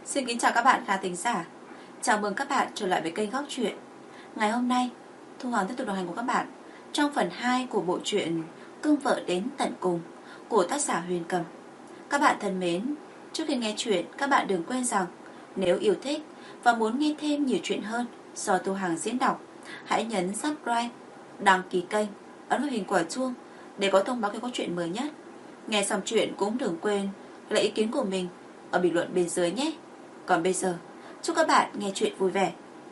Xin kính chào các bạn khán thính giả. Chào mừng các bạn trở lại với kênh Góc Truyện. Ngày hôm nay, Thu Hoàng tiếp tục đồng hành cùng các bạn trong phần 2 của bộ truyện Cưng Vợ Đến Tận Cùng của tác giả Huyền Cầm. Các bạn thân mến, trước khi nghe chuyện, các bạn đừng quên rằng nếu yêu thích và muốn nghe thêm nhiều chuyện hơn do Thu Hoàng diễn đọc, hãy nhấn subscribe, đăng ký kênh, ấn vào hình quả chuông để có thông báo khi có chuyện mới nhất. Nghe xong chuyện cũng đừng quên lại ý kiến của mình ở bình luận bên dưới nhé. Còn bây giờ, chúc các bạn nghe chuyện vui vẻ.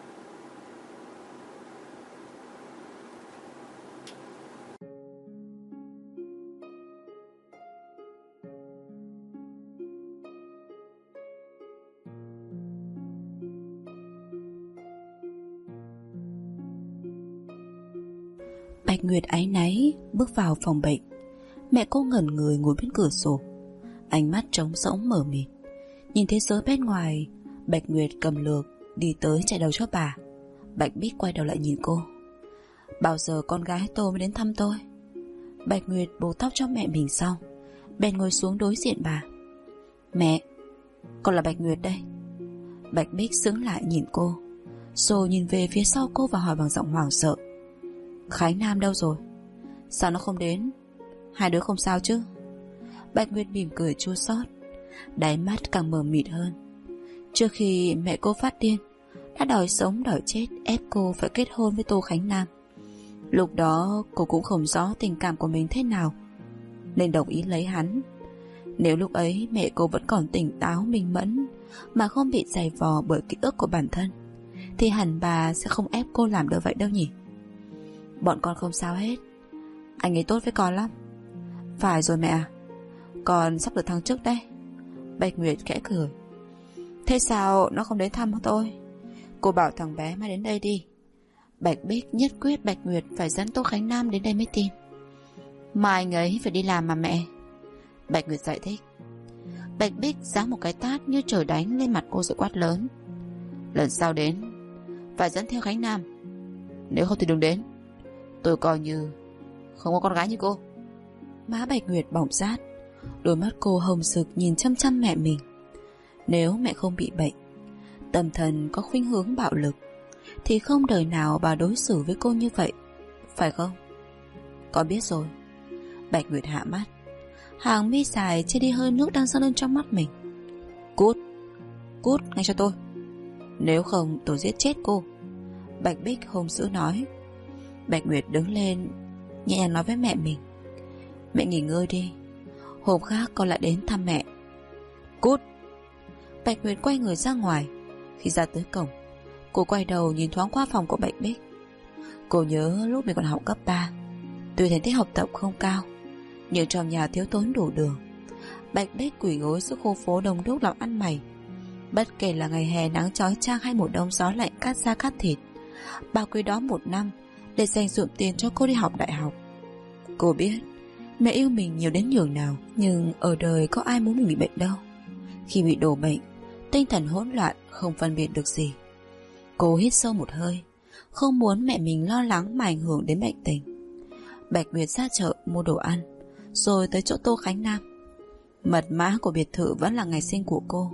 Bạch Nguyệt áy náy bước vào phòng bệnh. Mẹ cô ngẩn người ngồi bên cửa sổ, ánh mắt trống rỗng mờ mịt. Nhìn thế giới bên ngoài, Bạch Nguyệt cầm lược đi tới chạy đầu cho bà. Bạch Bích quay đầu lại nhìn cô. Bao giờ con gái tôi mới đến thăm tôi? Bạch Nguyệt buộc tóc cho mẹ mình xong, bèn ngồi xuống đối diện bà. Mẹ, con là Bạch Nguyệt đây. Bạch Bích sững lại nhìn cô, rồi nhìn về phía sau cô và hỏi bằng giọng hoảng sợ. Khánh Nam đâu rồi? Sao nó không đến? Hai đứa không sao chứ? Bạch Nguyệt mỉm cười chua xót, đáy mắt càng mờ mịt hơn. Trước khi mẹ cô phát điên, đã đòi sống đòi chết ép cô phải kết hôn với Tô Khánh Nam. Lúc đó cô cũng không rõ tình cảm của mình thế nào, nên đồng ý lấy hắn. Nếu lúc ấy mẹ cô vẫn còn tỉnh táo minh mẫn, mà không bị dày vò bởi ký ức của bản thân, thì hẳn bà sẽ không ép cô làm được vậy đâu nhỉ. Bọn con không sao hết, anh ấy tốt với con lắm. Phải rồi mẹ à, con sắp được thăng chức đây. Bạch Nguyệt khẽ cười. Thế sao nó không đến thăm tôi? Cô bảo thằng bé mai đến đây đi. Bạch Bích nhất quyết Bạch Nguyệt phải dẫn Tô Khánh Nam đến đây mới tin. Mà anh ấy phải đi làm mà mẹ. Bạch Nguyệt giải thích. Bạch Bích giáng một cái tát như trời đánh lên mặt cô rồi quát lớn. Lần sau đến phải dẫn theo Khánh Nam, nếu không thì đừng đến. Tôi coi như không có con gái như cô. Má Bạch Nguyệt bỏng rát, đôi mắt cô hồng sực nhìn chăm chăm mẹ mình. Nếu mẹ không bị bệnh, tâm thần có khuynh hướng bạo lực, thì không đời nào bà đối xử với cô như vậy, phải không? Con biết rồi. Bạch Nguyệt hạ mắt, hàng mi dài che đi hơi nước đang dâng lên trong mắt mình. Cút, cút ngay cho tôi, nếu không tôi giết chết cô. Bạch Bích hung dữ nói. Bạch Nguyệt đứng lên, nhẹ nhàng nói với mẹ mình. Mẹ nghỉ ngơi đi, hôm khác con lại đến thăm mẹ. Cút. Bạch Nguyệt quay người ra ngoài. Khi ra tới cổng, cô quay đầu nhìn thoáng qua phòng của Bạch Bích. Cô nhớ lúc mình còn học cấp 3, tuy thành tích học tập không cao, nhưng trong nhà thiếu thốn đủ đường. Bạch Bích quỳ gối giữa khu phố đông đúc làm ăn mày. Bất kể là ngày hè nắng chói chang hay mùa đông gió lạnh cắt da cắt thịt, bà quỳ đó một năm để dành dụm tiền cho cô đi học đại học. Cô biết mẹ yêu mình nhiều đến nhường nào, nhưng ở đời có ai muốn mình bị bệnh đâu. Khi bị đổ bệnh, tinh thần hỗn loạn, không phân biệt được gì. Cô hít sâu một hơi, không muốn mẹ mình lo lắng mà ảnh hưởng đến bệnh tình. Bạch Nguyệt ra chợ mua đồ ăn, rồi tới chỗ Tô Khánh Nam. Mật mã của biệt thự vẫn là ngày sinh của cô,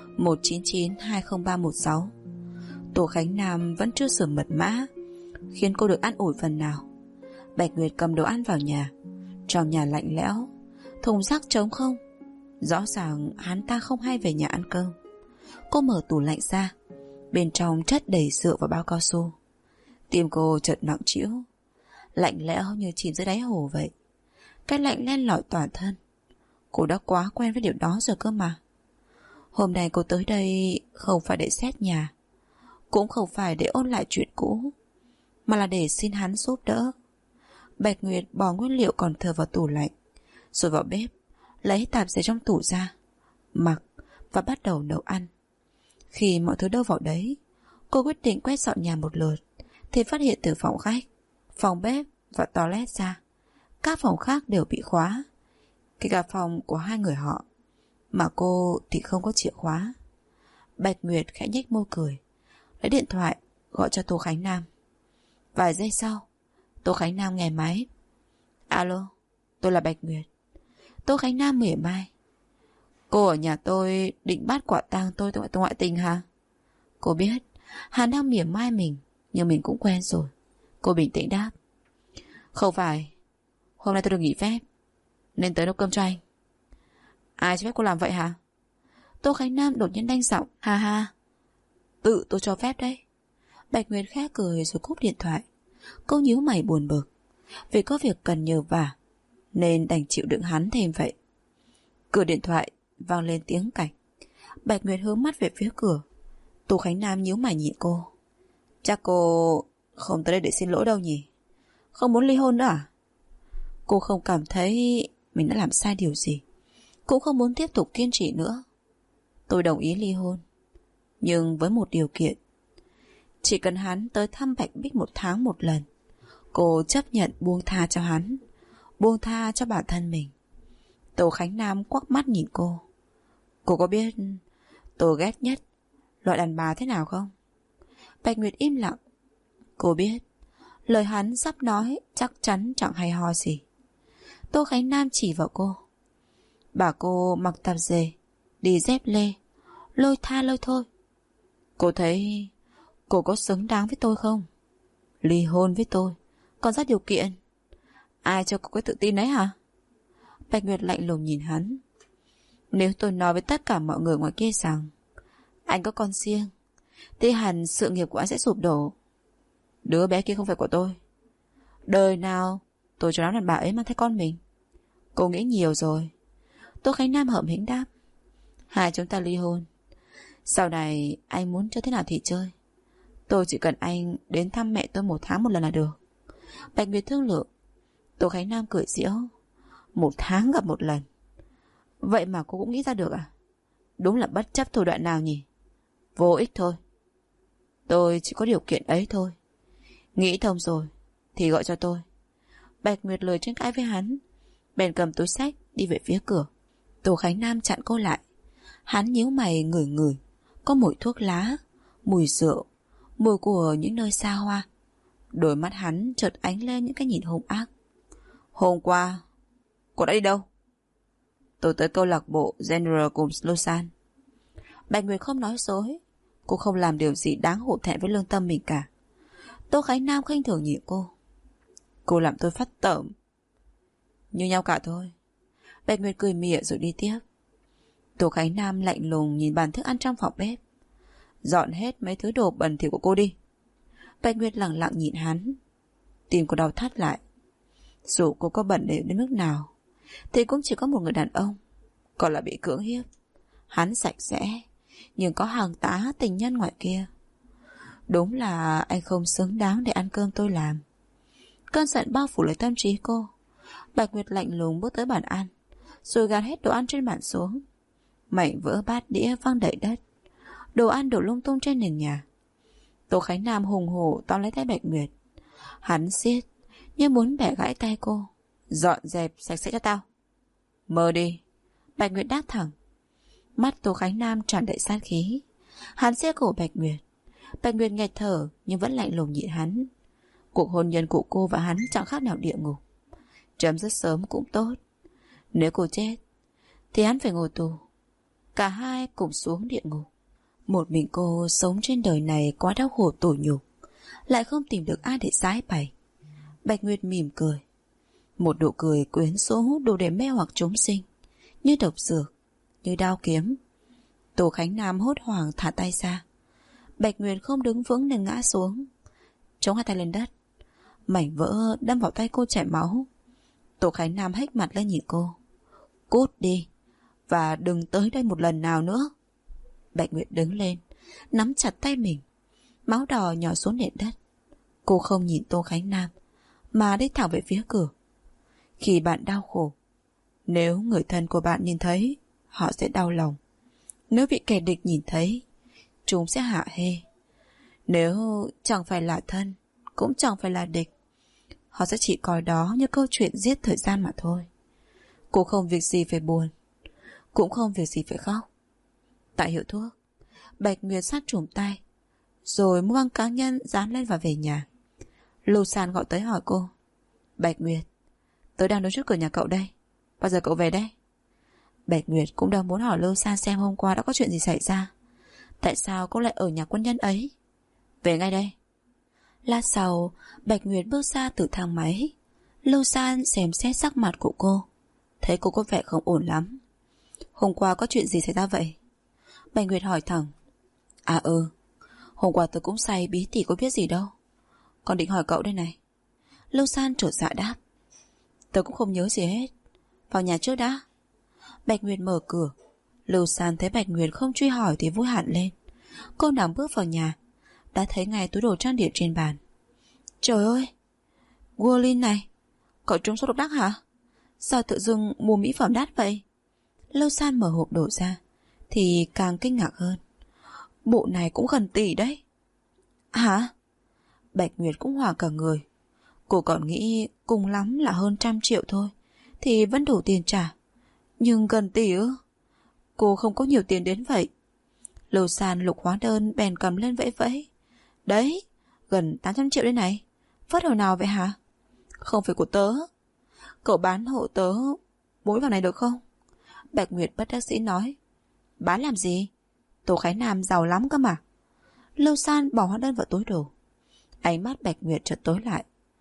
199203116. Tô Khánh Nam vẫn chưa sửa mật mã, khiến cô được an ủi phần nào. Bạch Nguyệt cầm đồ ăn vào nhà. Trong nhà lạnh lẽo, thùng rác trống không, rõ ràng hắn ta không hay về nhà ăn cơm. Cô mở tủ lạnh ra, bên trong chất đầy rượu và bao cao su. Tim cô chợt nặng trĩu, lạnh lẽo như chìm dưới đáy hồ vậy. Cái lạnh len lỏi toàn thân. Cô đã quá quen với điều đó rồi cơ mà. Hôm nay cô tới đây không phải để xét nhà, cũng không phải để ôn lại chuyện cũ, mà là để xin hắn giúp đỡ. Bạch Nguyệt bỏ nguyên liệu còn thừa vào tủ lạnh, rồi vào bếp lấy tạp dề trong tủ ra, mặc và bắt đầu nấu ăn. Khi mọi thứ đâu vào đấy, cô quyết định quét dọn nhà một lượt, thì phát hiện từ phòng khách, phòng bếp và toilet ra, các phòng khác đều bị khóa, kể cả phòng của hai người họ, mà cô thì không có chìa khóa. Bạch Nguyệt khẽ nhếch môi cười, lấy điện thoại gọi cho Tô Khánh Nam. Vài giây sau, Tô Khánh Nam nghe máy. Alo, tôi là Bạch Nguyệt. Tô Khánh Nam mỉa mai. Cô ở nhà tôi định bắt quả tang tôi ngoại tình hả? Cô biết hắn đang mỉa mai mình, nhưng mình cũng quen rồi. Cô bình tĩnh đáp. Không phải. Hôm nay tôi được nghỉ phép nên tới nấu cơm cho anh. Ai cho phép cô làm vậy hả? Tô Khánh Nam đột nhiên đanh giọng. Ha ha, tự tôi cho phép đấy. Bạch Nguyệt khẽ cười rồi cúp điện thoại. Cô nhíu mày buồn bực, vì có việc cần nhờ vả nên đành chịu đựng hắn thêm vậy. Cửa điện thoại vang lên tiếng cạch. Bạch Nguyệt hướng mắt về phía cửa. Tô Khánh Nam nhíu mày nhìn cô. Chắc cô không tới đây để xin lỗi đâu nhỉ? Không muốn ly hôn nữa à? Cô không cảm thấy mình đã làm sai điều gì, cũng không muốn tiếp tục kiên trì nữa. Tôi đồng ý ly hôn, nhưng với một điều kiện. Chỉ cần hắn tới thăm Bạch Bích 1 tháng 1 lần, cô chấp nhận buông tha cho hắn, buông tha cho bản thân mình. Tô Khánh Nam quắc mắt nhìn cô. Cô có biết tôi ghét nhất loại đàn bà thế nào không? Bạch Nguyệt im lặng. Cô biết lời hắn sắp nói chắc chắn chẳng hay ho gì. Tô Khánh Nam chỉ vào cô. Bảo cô mặc tạp dề, đi dép lê, lôi tha lôi thôi. Cô thấy cô có xứng đáng với tôi không? Ly hôn với tôi còn ra điều kiện. Ai cho cô cái tự tin đấy hả? Bạch Nguyệt lạnh lùng nhìn hắn. Nếu tôi nói với tất cả mọi người ngoài kia rằng anh có con riêng, thì hẳn sự nghiệp của anh sẽ sụp đổ. Đứa bé kia không phải của tôi. Đời nào tôi cho nó đàn bà ấy mang thai con mình. Cô nghĩ nhiều rồi. Tô Khánh Nam hậm hĩnh đáp. Hai chúng ta ly hôn. Sau này anh muốn chơi thế nào thì chơi. Tôi chỉ cần anh đến thăm mẹ tôi 1 tháng 1 lần là được. Bạch Nguyệt thương lượng. Tô Khánh Nam cười giễu. 1 tháng gặp 1 lần. Vậy mà cô cũng nghĩ ra được à? Đúng là bất chấp thủ đoạn nào nhỉ? Vô ích thôi. Tôi chỉ có điều kiện ấy thôi. Nghĩ thông rồi thì gọi cho tôi. Bạch Nguyệt lười tranh cãi với hắn, bèn cầm túi xách đi về phía cửa. Tô Khánh Nam chặn cô lại. Hắn nhíu mày ngửi ngửi. Có mùi thuốc lá, mùi rượu, mùi của những nơi xa hoa. Đôi mắt hắn chợt ánh lên những cái nhìn hung ác. Hôm qua cô đã đi đâu? Tôi tới câu lạc bộ General cùng Lausanne. Bạch Nguyệt không nói dối. Cô không làm điều gì đáng hổ thẹn với lương tâm mình cả. Tô Khánh Nam khinh thường nhìn cô. Cô làm tôi phát tởm. Như nhau cả thôi. Bạch Nguyệt cười mỉa rồi đi tiếp. Tô Khánh Nam lạnh lùng nhìn bàn thức ăn trong phòng bếp. Dọn hết mấy thứ đồ bẩn thỉu của cô đi. Bạch Nguyệt lặng lặng nhìn hắn. Tim cô đau thắt lại. Dù cô có bẩn đến mức nào thì cũng chỉ có một người đàn ông, còn là bị cưỡng hiếp. Hắn sạch sẽ, nhưng có hàng tá tình nhân ngoài kia. Đúng là anh không xứng đáng để ăn cơm tôi làm. Cơn giận bao phủ lấy tâm trí cô. Bạch Nguyệt lạnh lùng bước tới bàn ăn, rồi gạt hết đồ ăn trên bàn xuống. Mảnh vỡ bát đĩa văng đầy đất. Đồ ăn đổ lung tung trên nền nhà. Tô Khánh Nam hùng hổ tóm lấy tay Bạch Nguyệt. Hắn siết như muốn bẻ gãy tay cô. Dọn dẹp sạch sẽ cho tao. Mơ đi. Bạch Nguyệt đáp thẳng. Mắt Tô Khánh Nam tràn đầy sát khí. Hắn siết cổ Bạch Nguyệt. Bạch Nguyệt nghẹt thở nhưng vẫn lạnh lùng nhìn hắn. Cuộc hôn nhân của cô và hắn chẳng khác nào địa ngục. Chấm dứt sớm cũng tốt. Nếu cô chết thì hắn phải ngồi tù. Cả hai cùng xuống địa ngục. Một mình cô sống trên đời này quá đau khổ tủi nhục, lại không tìm được ai để giải bày. Bạch Nguyệt mỉm cười. Một nụ cười quyến rũ đủ để mê hoặc chúng sinh, như độc dược, như đao kiếm. Tô Khánh Nam hốt hoảng thả tay ra. Bạch Nguyệt không đứng vững nên ngã xuống, chống hai tay lên đất. Mảnh vỡ đâm vào tay cô chảy máu. Tô Khánh Nam hếch mặt lên nhìn cô. Cút đi, và đừng tới đây một lần nào nữa. Bạch Nguyệt đứng lên, nắm chặt tay mình. Máu đỏ nhỏ xuống nền đất. Cô không nhìn Tô Khánh Nam, mà đi thẳng về phía cửa. Khi bạn đau khổ, nếu người thân của bạn nhìn thấy, họ sẽ đau lòng. Nếu bị kẻ địch nhìn thấy, chúng sẽ hạ hê. Nếu chẳng phải là thân, cũng chẳng phải là địch, họ sẽ chỉ coi đó như câu chuyện giết thời gian mà thôi. Cô không việc gì phải buồn, cũng không việc gì phải khóc. Tại hiệu thuốc, Bạch Nguyệt sát trùm tay, rồi mua băng cá nhân dán lên và về nhà. Lưu San gọi tới hỏi cô. Bạch Nguyệt, tớ đang đứng trước cửa nhà cậu đây. Bao giờ cậu về đây? Bạch Nguyệt cũng đang muốn hỏi Lưu San xem hôm qua đã có chuyện gì xảy ra. Tại sao cô lại ở nhà quân nhân ấy? Về ngay đây. Lát sau, Bạch Nguyệt bước ra từ thang máy. Lưu San xem xét sắc mặt của cô, thấy cô có vẻ không ổn lắm. Hôm qua có chuyện gì xảy ra vậy? Bạch Nguyệt hỏi thẳng. À hôm qua tôi cũng say, bí tỉ có biết gì đâu. Còn định hỏi cậu đây này. Lưu San trột dạ đáp. Tôi cũng không nhớ gì hết. Vào nhà trước đã. Bạch Nguyệt mở cửa. Lưu San thấy Bạch Nguyệt không truy hỏi thì vui hẳn lên. Cô nàng bước vào nhà, đã thấy ngay túi đồ trang điểm trên bàn. Trời ơi, Guolin này, cậu trúng số độc đắc hả? Sao tự dưng mua mỹ phẩm đắt vậy? Lưu San mở hộp đồ ra thì càng kinh ngạc hơn. Bộ này cũng gần tỷ đấy. Hả? Bạch Nguyệt cũng hoảng cả người. Cô còn nghĩ cùng lắm là hơn 100 triệu thôi thì vẫn đủ tiền trả. Nhưng gần tỷ ư? Cô không có nhiều tiền đến vậy. Lưu San lục hóa đơn bèn cầm lên vẫy vẫy. Đấy, gần 800 triệu đây này. Vớt hồi nào vậy hả? Không phải của tớ. Cậu bán hộ tớ mỗi vào này được không? Bạch Nguyệt bất đắc dĩ nói. Bán làm gì? Tô Khái Nam giàu lắm cơ mà. Lưu San bỏ hóa đơn vào túi đồ. Ánh mắt Bạch Nguyệt chợt tối lại.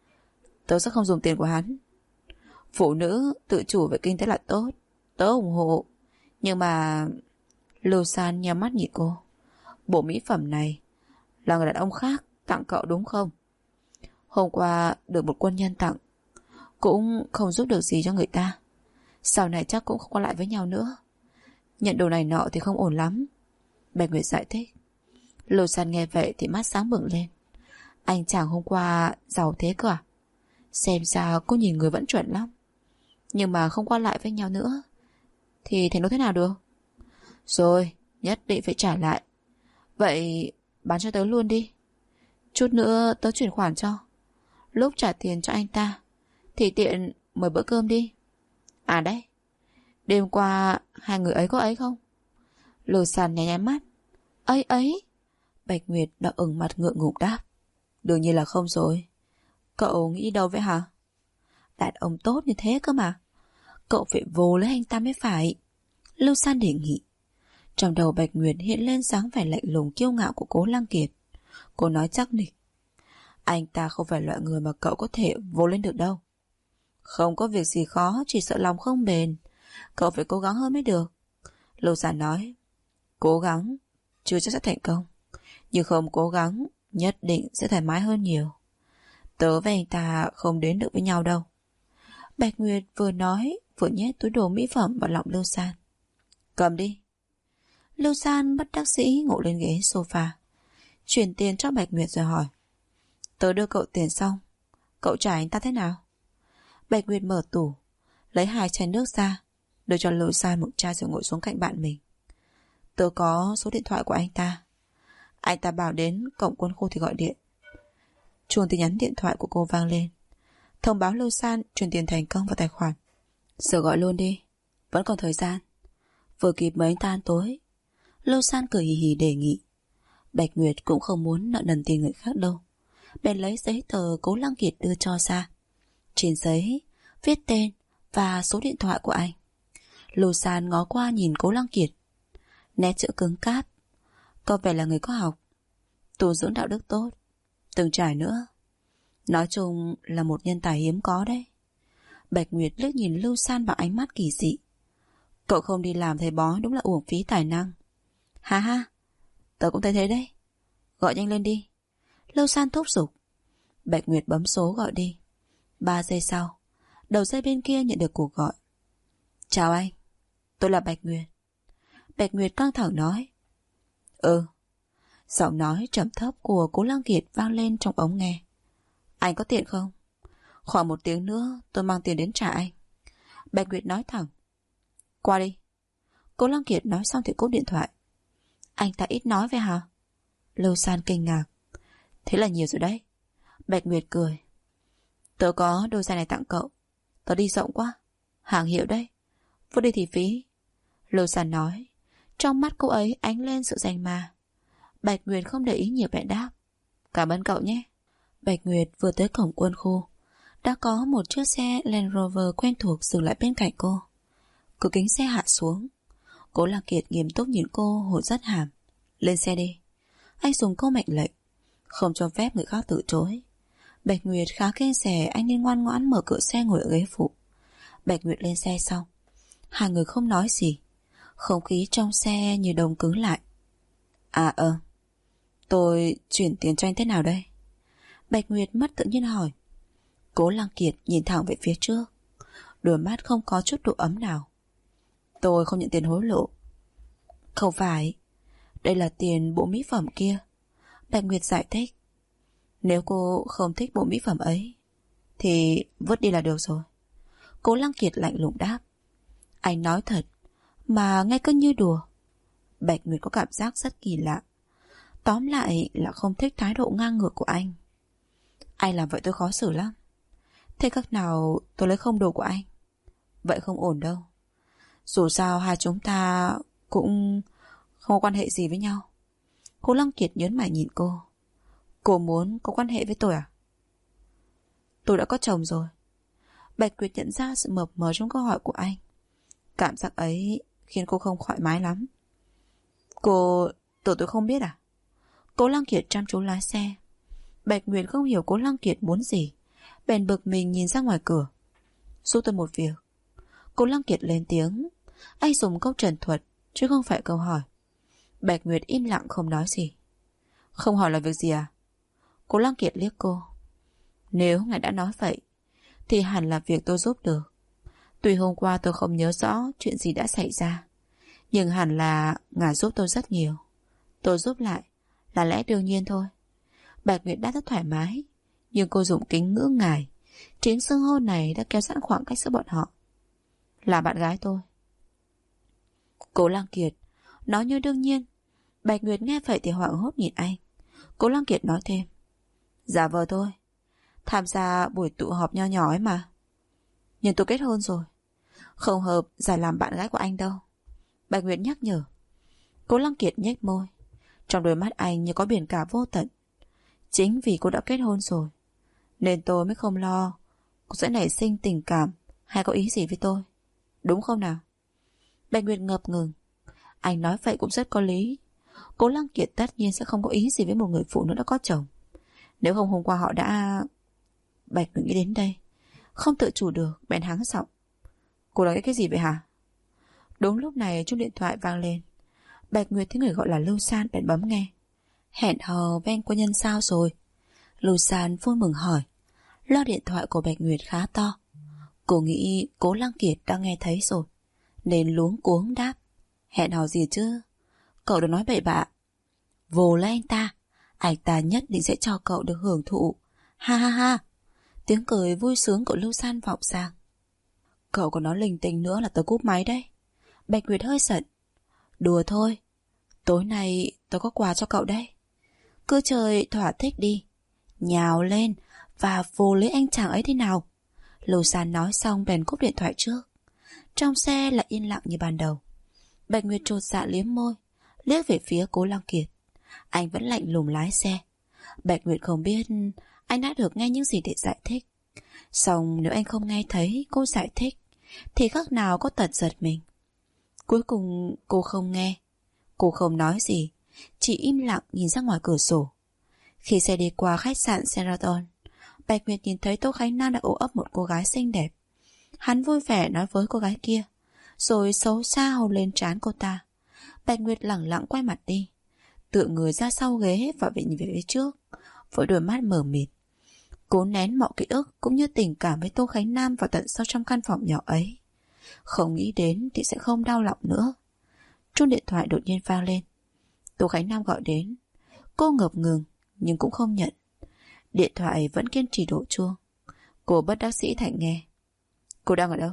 Tớ sẽ không dùng tiền của hắn. Phụ nữ tự chủ về kinh tế là tốt, tớ ủng hộ. Nhưng mà... Lưu San nhắm mắt nhìn cô. Bộ mỹ phẩm này là người đàn ông khác tặng cậu đúng không? Hôm qua được một quân nhân tặng, cũng không giúp được gì cho người ta. Sau này chắc cũng không qua lại với nhau nữa. Nhận đồ này nọ thì không ổn lắm. Bạch Nguyệt giải thích. Lưu San nghe vậy thì mắt sáng bừng lên. Anh chàng hôm qua giàu thế cơ à? Xem ra cô nhìn người vẫn chuẩn lắm. Nhưng mà không qua lại với nhau nữa thì thành nó thế nào được? Rồi, nhất định phải trả lại. Vậy bán cho tớ luôn đi. Chút nữa tớ chuyển khoản cho. Lúc trả tiền cho anh ta thì tiện mời bữa cơm đi. À đấy, đêm qua hai người ấy có ấy không? Lưu San nháy nháy mắt. Ấy. Bạch Nguyệt đã ửng mặt ngượng ngùng đáp. Đương nhiên là không rồi. Cậu nghĩ đâu vậy hả? Đàn ông tốt như thế cơ mà. Cậu phải vồ lấy anh ta mới phải. Lưu San đề nghị. Trong đầu Bạch Nguyệt hiện lên dáng vẻ lạnh lùng kiêu ngạo của Cố Lăng Kiệt. Cô nói chắc nịch. Anh ta không phải loại người mà cậu có thể vồ lên được đâu. Không có việc gì khó, chỉ sợ lòng không bền. Cậu phải cố gắng hơn mới được. Lưu San nói. Cố gắng chưa chắc sẽ thành công, nhưng không cố gắng nhất định sẽ thoải mái hơn nhiều. Tớ và anh ta không đến được với nhau đâu. Bạch Nguyệt vừa nói vừa nhét túi đồ mỹ phẩm vào lòng Lưu San. Cầm đi. Lưu San bất đắc dĩ ngồi lên ghế sofa, chuyển tiền cho Bạch Nguyệt rồi hỏi. Tớ đưa cậu tiền xong, cậu trả anh ta thế nào? Bạch Nguyệt mở tủ, lấy 2 chai nước ra, đưa cho Lưu San một chai rồi ngồi xuống cạnh bạn mình. Tớ có số điện thoại của anh ta. Anh ta bảo đến cổng quân khu thì gọi điện. Chuông tin nhắn điện thoại của cô vang lên, thông báo Lưu San chuyển tiền thành công vào tài khoản. Giờ gọi luôn đi, vẫn còn thời gian, vừa kịp mời anh ta ăn tối. Lưu San cười hì hì đề nghị. Bạch Nguyệt cũng không muốn nợ nần tiền người khác đâu, bèn lấy giấy tờ Cố Lăng Kiệt đưa cho ra. Trên giấy viết tên và số điện thoại của anh. Lưu San ngó qua nhìn Cố Lăng Kiệt, nét chữ cứng cáp, có vẻ là người có học, tu dưỡng đạo đức tốt, từng trải nữa. Nói chung là một nhân tài hiếm có đấy. Bạch Nguyệt liếc nhìn Lưu San bằng ánh mắt kỳ dị. Cậu không đi làm thầy bói đúng là uổng phí tài năng. Ha ha, tớ cũng thấy thế đấy. Gọi nhanh lên đi. Lưu San thúc giục. Bạch Nguyệt bấm số gọi đi. 3 giây sau, đầu dây bên kia nhận được cuộc gọi. Chào anh, tôi là Bạch Nguyệt. Bạch Nguyệt căng thẳng nói. Giọng nói trầm thấp của Cố Lăng Kiệt vang lên trong ống nghe. Anh có tiền không? Khoảng 1 tiếng nữa tôi mang tiền đến trả anh. Bạch Nguyệt nói thẳng. Qua đi. Cố Lăng Kiệt nói xong thì cúp điện thoại. Anh ta ít nói vậy hả? Lưu San kinh ngạc. Thế là nhiều rồi đấy. Bạch Nguyệt cười. Tớ có đôi giày này tặng cậu. Tớ đi rộng quá. Hàng hiệu đấy. Vứt đi thì phí. Lưu San nói. Trong mắt cô ấy ánh lên sự giành mà. Bạch Nguyệt không để ý nhiều bèn đáp. Cảm ơn cậu nhé. Bạch Nguyệt vừa tới cổng quân khu, đã có một chiếc xe Land Rover quen thuộc dừng lại bên cạnh cô. Cửa kính xe hạ xuống. Cố Lăng Kiệt nghiêm túc nhìn cô, hồi rất hàm. Lên xe đi. Anh dùng câu mệnh lệnh, không cho phép người khác từ chối. Bạch Nguyệt khá kiêng dè anh nên ngoan ngoãn mở cửa xe ngồi ở ghế phụ. Bạch Nguyệt lên xe xong, hai người không nói gì. Không khí trong xe như đông cứng lại. Tôi chuyển tiền cho anh thế nào đây? Bạch Nguyệt mắt tự nhiên hỏi. Cố Lăng Kiệt nhìn thẳng về phía trước, đôi mắt không có chút độ ấm nào. Tôi không nhận tiền hối lộ. Không phải, đây là tiền bộ mỹ phẩm kia. Bạch Nguyệt giải thích. Nếu cô không thích bộ mỹ phẩm ấy thì vứt đi là được rồi. Cố Lăng Kiệt lạnh lùng đáp. Anh nói thật mà nghe cứ như đùa. Bạch Nguyệt có cảm giác rất kỳ lạ. Tóm lại là không thích thái độ ngang ngược của anh. Anh làm vậy tôi khó xử lắm. Thế cách nào tôi lấy không đồ của anh? Vậy không ổn đâu. Dù sao hai chúng ta cũng không có quan hệ gì với nhau. Cố Lăng Kiệt nhớn mày nhìn cô. Cô muốn có quan hệ với tôi à? Tôi đã có chồng rồi. Bạch Nguyệt nhận ra sự mập mờ trong câu hỏi của anh. Cảm giác ấy khiến cô không thoải mái lắm. Cô tưởng tôi không biết à? Cố Lăng Kiệt chăm chú lái xe. Bạch Nguyệt không hiểu Cố Lăng Kiệt muốn gì, bèn bực mình nhìn ra ngoài cửa. Giúp tôi một việc. Cố Lăng Kiệt lên tiếng. Anh dùng câu trần thuật chứ không phải câu hỏi. Bạch Nguyệt im lặng không nói gì. Không hỏi là việc gì à? Cố Lăng Kiệt liếc cô. Nếu ngài đã nói vậy thì hẳn là việc tôi giúp được. Tuy hôm qua tôi không nhớ rõ chuyện gì đã xảy ra, nhưng hẳn là ngài giúp tôi rất nhiều. Tôi giúp lại là lẽ đương nhiên thôi. Bạch Nguyệt đã rất thoải mái, nhưng cô dùng kính ngữ ngài. Chính xưng hô này đã kéo giãn khoảng cách giữa bọn họ. Là bạn gái tôi. Cố Lăng Kiệt nói như đương nhiên. Bạch Nguyệt nghe vậy thì hoảng hốt nhìn anh. Cố Lăng Kiệt nói thêm. Giả vờ thôi, tham gia buổi tụ họp nho nhỏ ấy mà. Nhưng tôi kết hôn rồi, không hợp giải làm bạn gái của anh đâu. Bạch Nguyệt nhắc nhở. Cố Lăng Kiệt nhếch môi. Trong đôi mắt anh như có biển cả vô tận. Chính vì cô đã kết hôn rồi nên tôi mới không lo cô sẽ nảy sinh tình cảm hay có ý gì với tôi. Đúng không nào? Bạch Nguyệt ngập ngừng. Anh nói vậy cũng rất có lý. Cố Lăng Kiệt tất nhiên sẽ không có ý gì với một người phụ nữ đã có chồng. Nếu không hôm qua họ đã... Bạch Nguyệt nghĩ đến đây, không tự chủ được bèn hắng giọng. Cô nói cái gì vậy hả? Đúng lúc này chuông điện thoại vang lên. Bạch Nguyệt thấy người gọi là Lưu San bèn bấm nghe. Hẹn hò với anh quân nhân sao rồi? Lưu San vui mừng hỏi. Loa điện thoại của Bạch Nguyệt khá to. Cô nghĩ Cố Lăng Kiệt đã nghe thấy rồi nên luống cuống đáp. Hẹn hò gì chứ? Cậu đừng nói bậy bạ. Vồ lấy anh ta nhất định sẽ cho cậu được hưởng thụ. Ha ha ha. Tiếng cười vui sướng của Lưu San vọng sang. Cậu còn nói linh tinh nữa là tớ cúp máy đấy. Bạch Nguyệt hơi giận. Đùa thôi, tối nay tớ có quà cho cậu đấy. Cứ chơi thỏa thích đi, nhào lên và vồ lấy anh chàng ấy thế nào. Lưu San nói xong bèn cúp điện thoại trước. Trong xe lại yên lặng như ban đầu. Bạch Nguyệt chột dạ liếm môi, liếc về phía Cố Lăng Kiệt. Anh vẫn lạnh lùng lái xe. Bạch Nguyệt không biết anh đã được nghe những gì để giải thích. Xong nếu anh không nghe thấy cô giải thích thì khác nào có tật giật mình. Cuối cùng cô không nghe. Cô không nói gì, chỉ im lặng nhìn ra ngoài cửa sổ. Khi xe đi qua khách sạn Sheraton, Bạch Nguyệt nhìn thấy Tô Khánh Nam đã ôm ấp một cô gái xinh đẹp. Hắn vui vẻ nói với cô gái kia, rồi xấu xa hôn lên trán cô ta. Bạch Nguyệt lẳng lặng quay mặt đi, tựa người ra sau ghế và nhìn về phía trước, với đôi mắt mờ mịt. Cố nén mọi ký ức cũng như tình cảm với Tô Khánh Nam vào tận sâu trong căn phòng nhỏ ấy. Không nghĩ đến thì sẽ không đau lòng nữa. Chuông điện thoại đột nhiên vang lên. Tô Khánh Nam gọi đến. Cô ngập ngừng nhưng cũng không nhận. Điện thoại vẫn kiên trì đổ chuông. Cô bất đắc dĩ thạnh nghe. Cô đang ở đâu?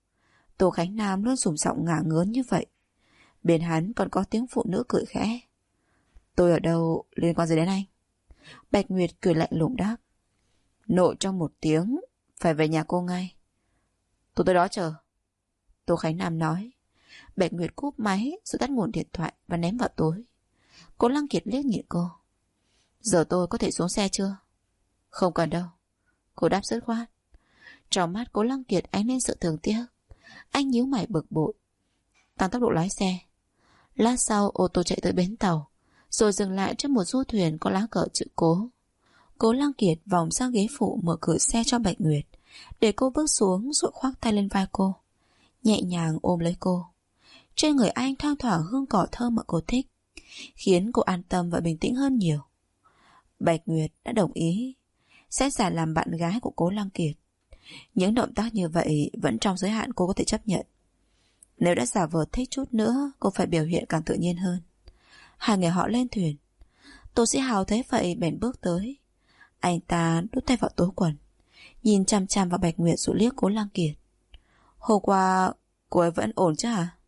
Tô Khánh Nam luôn dùng giọng ngả ngớn như vậy. Bên hắn còn có tiếng phụ nữ cười khẽ. Tôi ở đâu liên quan gì đến anh? Bạch Nguyệt cười lạnh lùng đáp. Nội trong 1 tiếng phải về nhà cô ngay. Tôi tới đó chờ. Tô Khánh Nam nói. Bạch Nguyệt cúp máy rồi tắt nguồn điện thoại và ném vào túi. Cố Lăng Kiệt liếc nhìn cô. Giờ tôi có thể xuống xe chưa? Không cần đâu. Cô đáp dứt khoát. Trong mắt Cố Lăng Kiệt ánh lên sự thương tiếc. Anh nhíu mày bực bội, tăng tốc độ lái xe. Lát sau ô tô chạy tới bến tàu, rồi dừng lại trước một du thuyền có lá cờ chữ Cố. Cố Lăng Kiệt vòng sang ghế phụ mở cửa xe cho Bạch Nguyệt, để cô bước xuống rồi khoác tay lên vai cô, nhẹ nhàng ôm lấy cô. Trên người anh thoang thoảng hương cỏ thơm mà cô thích, khiến cô an tâm và bình tĩnh hơn nhiều. Bạch Nguyệt đã đồng ý sẽ giả làm bạn gái của Cố Lăng Kiệt. Những động tác như vậy vẫn trong giới hạn cô có thể chấp nhận. Nếu đã giả vờ thích chút nữa, cô phải biểu hiện càng tự nhiên hơn. Hai người họ lên thuyền. Tô Sĩ Hào thấy vậy bèn bước tới. Anh ta đút tay vào túi quần, nhìn chằm chằm vào Bạch Nguyệt rồi liếc Cố Lăng Kiệt. Hôm qua cô ấy vẫn ổn chứ hả?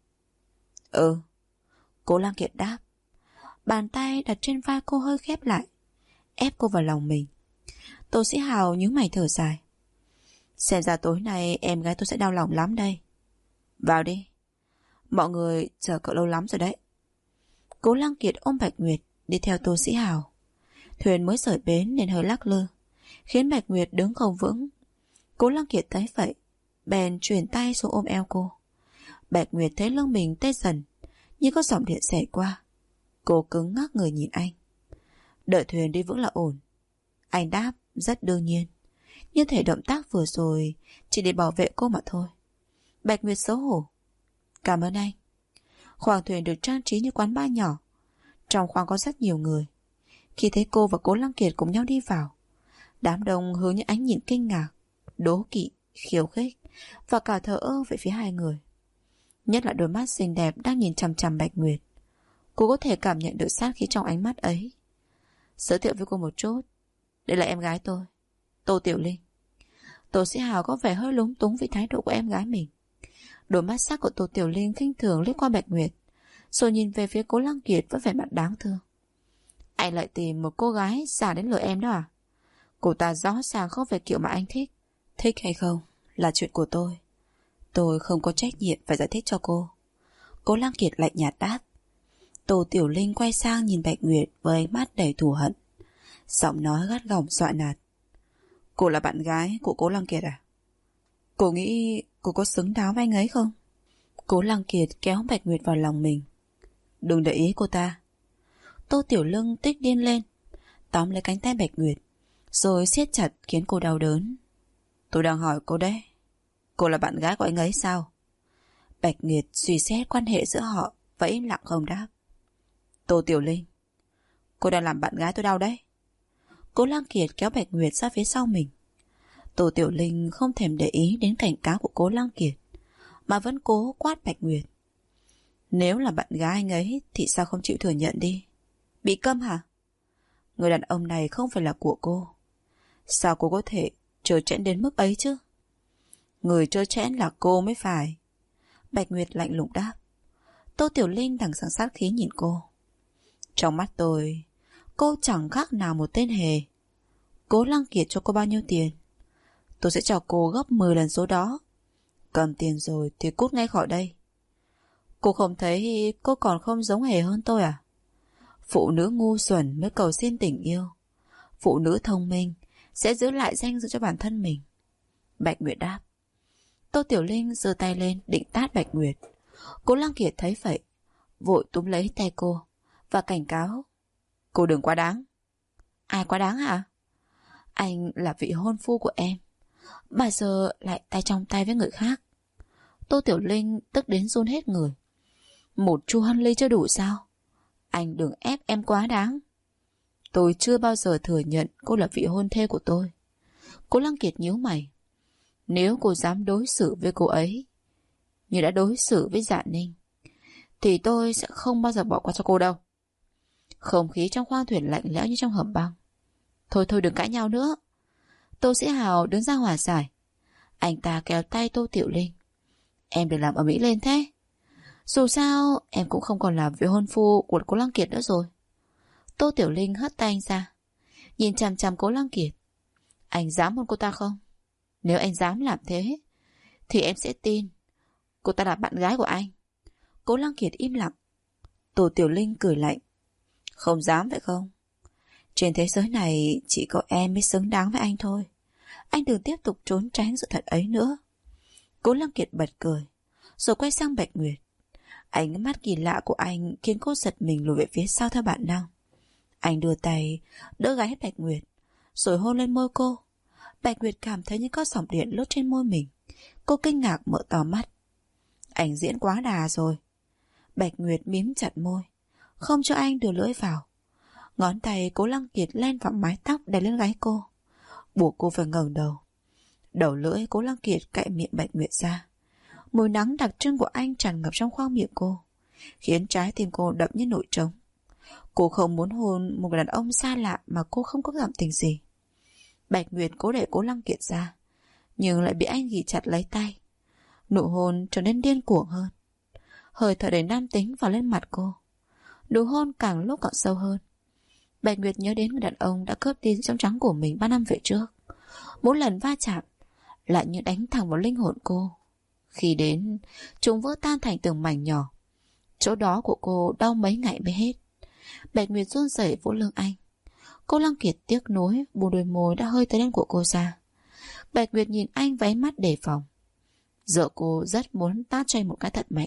Ừ, Cố Lăng Kiệt đáp. Bàn tay đặt trên vai cô hơi khép lại, ép cô vào lòng mình. Tô Sĩ Hào nhíu mày thở dài. Xem ra tối nay em gái tôi sẽ đau lòng lắm đây. Vào đi, mọi người chờ cậu lâu lắm rồi đấy. Cố Lăng Kiệt ôm Bạch Nguyệt đi theo Tô Sĩ Hào. Thuyền mới rời bến nên hơi lắc lư, khiến Bạch Nguyệt đứng không vững. Cố Lăng Kiệt thấy vậy bèn chuyển tay xuống ôm eo cô. Bạch Nguyệt thấy lưng mình tê dần, như có dòng điện xẹt qua. Cô cứng ngắc người nhìn anh. Đợi thuyền đi vững là ổn. Anh đáp rất đương nhiên, như thể động tác vừa rồi chỉ để bảo vệ cô mà thôi. Bạch Nguyệt xấu hổ. Cảm ơn anh. Khoang thuyền được trang trí như quán bar nhỏ. Trong khoang có rất nhiều người. Khi thấy cô và Cố Lăng Kiệt cùng nhau đi vào, đám đông hướng những ánh nhìn kinh ngạc, đố kỵ, khiêu khích và cả thờ ơ về phía hai người. Nhất là đôi mắt xinh đẹp đang nhìn chằm chằm Bạch Nguyệt. Cô có thể cảm nhận được sát khí trong ánh mắt ấy. Giới thiệu với cô một chút, đây là em gái tôi, Tô Tiểu Linh. Tô Sĩ Hào có vẻ hơi lúng túng vì thái độ của em gái mình. Đôi mắt sắc của Tô Tiểu Linh khinh thường liếc qua Bạch Nguyệt, rồi nhìn về phía Cố Lăng Kiệt với vẻ mặt đáng thương. Anh lại tìm một cô gái giả đến lừa em đó à? Cô ta rõ ràng không phải kiểu mà anh thích. Thích hay không là chuyện của tôi. Tôi không có trách nhiệm phải giải thích cho cô. Cố Lăng Kiệt lạnh nhạt đáp. Tô Tiểu Linh quay sang nhìn Bạch Nguyệt với ánh mắt đầy thù hận, giọng nói gắt gỏng dọa nạt. Cô là bạn gái của Cố Lăng Kiệt à? Cô nghĩ cô có xứng đáng với anh ấy không? Cố Lăng Kiệt kéo Bạch Nguyệt vào lòng mình. Đừng để ý cô ta. Tô Tiểu Linh tích điên lên, tóm lấy cánh tay Bạch Nguyệt, rồi siết chặt khiến cô đau đớn. Tôi đang hỏi cô đấy, cô là bạn gái của anh ấy sao? Bạch Nguyệt suy xét quan hệ giữa họ và im lặng không đáp. Tô Tiểu Linh, cô đang làm bạn gái tôi đau đấy. Cố Lăng Kiệt kéo Bạch Nguyệt ra phía sau mình. Tô Tiểu Linh không thèm để ý đến cảnh cáo của Cố Lăng Kiệt, mà vẫn cố quát Bạch Nguyệt. Nếu là bạn gái anh ấy thì sao không chịu thừa nhận đi? Bị câm hả? Người đàn ông này không phải là của cô. Sao cô có thể trơ trẽn đến mức ấy chứ? Người trơ trẽn là cô mới phải. Bạch Nguyệt lạnh lùng đáp. Tô Tiểu Linh đằng sang sát khí nhìn cô. Trong mắt tôi, cô chẳng khác nào một tên hề. Cố Lăng Kiệt cho cô bao nhiêu tiền, tôi sẽ cho cô gấp 10 lần số đó. Cầm tiền rồi thì cút ngay khỏi đây. Cô không thấy cô còn không giống hề hơn tôi à? Phụ nữ ngu xuẩn mới cầu xin tình yêu. Phụ nữ thông minh sẽ giữ lại danh dự cho bản thân mình. Bạch Nguyệt đáp. Tô Tiểu Linh giơ tay lên định tát Bạch Nguyệt. Cố Lăng Kiệt thấy vậy vội túm lấy tay cô và cảnh cáo. Cô đừng quá đáng. Ai quá đáng hả? Anh là vị hôn phu của em, bà giờ lại tay trong tay với người khác. Tô Tiểu Linh tức đến run hết người. Một chu hân ly chưa đủ sao? Anh đừng ép em quá đáng. Tôi chưa bao giờ thừa nhận cô là vị hôn thê của tôi. Cố Lăng Kiệt nhíu mày. Nếu cô dám đối xử với cô ấy như đã đối xử với Dạ Ninh, thì tôi sẽ không bao giờ bỏ qua cho cô đâu. Không khí trong khoang thuyền lạnh lẽo như trong hầm băng. Thôi thôi đừng cãi nhau nữa. Tô Sĩ Hào đứng ra hòa giải. Anh ta kéo tay Tô Tiểu Linh. Em đừng làm ầm ĩ lên thế. Dù sao em cũng không còn là vị hôn phu của Cố Lăng Kiệt nữa rồi. Tô Tiểu Linh hất tay anh ra, nhìn chằm chằm Cố Lăng Kiệt. Anh dám hôn cô ta không? Nếu anh dám làm thế thì em sẽ tin cô ta là bạn gái của anh. Cố Lăng Kiệt im lặng. Tô Tiểu Linh cười lạnh. Không dám phải không? Trên thế giới này chỉ có em mới xứng đáng với anh thôi. Anh đừng tiếp tục trốn tránh sự thật ấy nữa. Cố Lăng Kiệt bật cười, rồi quay sang Bạch Nguyệt. Ánh mắt kỳ lạ của anh khiến cô giật mình lùi về phía sau theo bản năng. Anh đưa tay đỡ gáy Bạch Nguyệt, rồi hôn lên môi cô. Bạch Nguyệt cảm thấy những con sóng điện lướt trên môi mình. Cô kinh ngạc mở to mắt. Anh diễn quá đà rồi. Bạch Nguyệt mím chặt môi, không cho anh đưa lưỡi vào. Ngón tay Cố Lăng Kiệt len vào mái tóc đè lên gáy cô, buộc cô phải ngẩng đầu. Đầu lưỡi Cố Lăng Kiệt cạy miệng Bạch Nguyệt ra. Mùi nắng đặc trưng của anh tràn ngập trong khoang miệng cô, khiến trái tim cô đập như nổi trống. Cô không muốn hôn một người đàn ông xa lạ mà cô không có cảm tình gì. Bạch Nguyệt cố đẩy Cố Lăng Kiệt ra, nhưng lại bị anh ghì chặt lấy tay. Nụ hôn trở nên điên cuồng hơn. Hơi thở đầy nam tính vào lên mặt cô. Nụ hôn càng lúc càng sâu hơn. Bạch Nguyệt nhớ đến người đàn ông đã cướp đi trong trắng của mình 3 năm về trước. Mỗi lần va chạm lại như đánh thẳng vào linh hồn cô. Khi đến, chúng vỡ tan thành từng mảnh nhỏ. Chỗ đó của cô đau mấy ngày mới hết. Bạch Nguyệt run rẩy vỗ lưng anh. Cố Lăng Kiệt tiếc nuối buông đôi môi đã hơi tới lên của cô ra. Bạch Nguyệt nhìn anh với ánh mắt đề phòng. Giờ cô rất muốn tát cho anh một cái thật mạnh,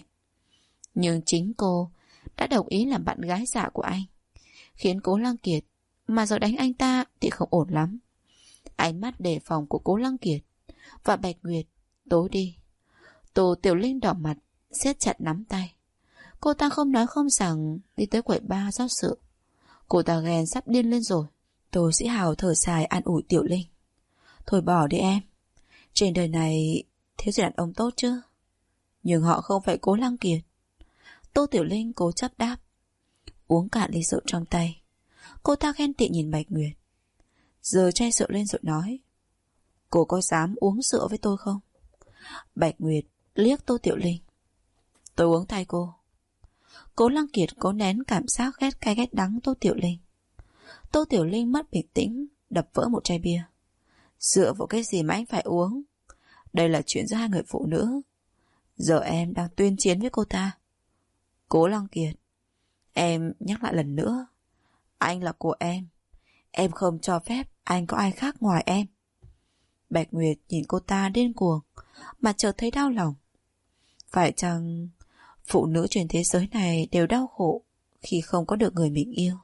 nhưng chính cô đã đồng ý làm bạn gái dạ của anh, khiến Cố Lăng Kiệt mà giờ đánh anh ta thì không ổn lắm. Ánh mắt đề phòng của Cố Lăng Kiệt và Bạch Nguyệt tối đi. Tô Tiểu Linh đỏ mặt, siết chặt nắm tay. Cô ta không nói không rằng đi tới quầy bar rót rượu. Cô ta ghen sắp điên lên rồi. Tô Sĩ Hào thở dài an ủi Tiểu Linh. Thôi bỏ đi em. Trên đời này thiếu gì đàn ông tốt chứ. Nhưng họ không phải Cố Lăng Kiệt. Tô Tiểu Linh cố chấp đáp. Uống cạn ly rượu trong tay, cô ta ghen tị nhìn Bạch Nguyệt, giơ chai rượu lên rồi nói. Cô có dám uống rượu với tôi không? Bạch Nguyệt liếc Tô Tiểu Linh. Tôi uống thay cô. Cố Lăng Kiệt cố nén cảm giác ghét cay ghét đắng Tô Tiểu Linh. Tô Tiểu Linh mất bình tĩnh, đập vỡ một chai bia. Dựa vào cái gì mà anh phải uống? Đây là chuyện giữa hai người phụ nữ. Giờ em đang tuyên chiến với cô ta. Cố Lăng Kiệt, em nhắc lại lần nữa, anh là của em không cho phép anh có ai khác ngoài em. Bạch Nguyệt nhìn cô ta điên cuồng mà chợt thấy đau lòng. Phải chăng phụ nữ trên thế giới này đều đau khổ khi không có được người mình yêu,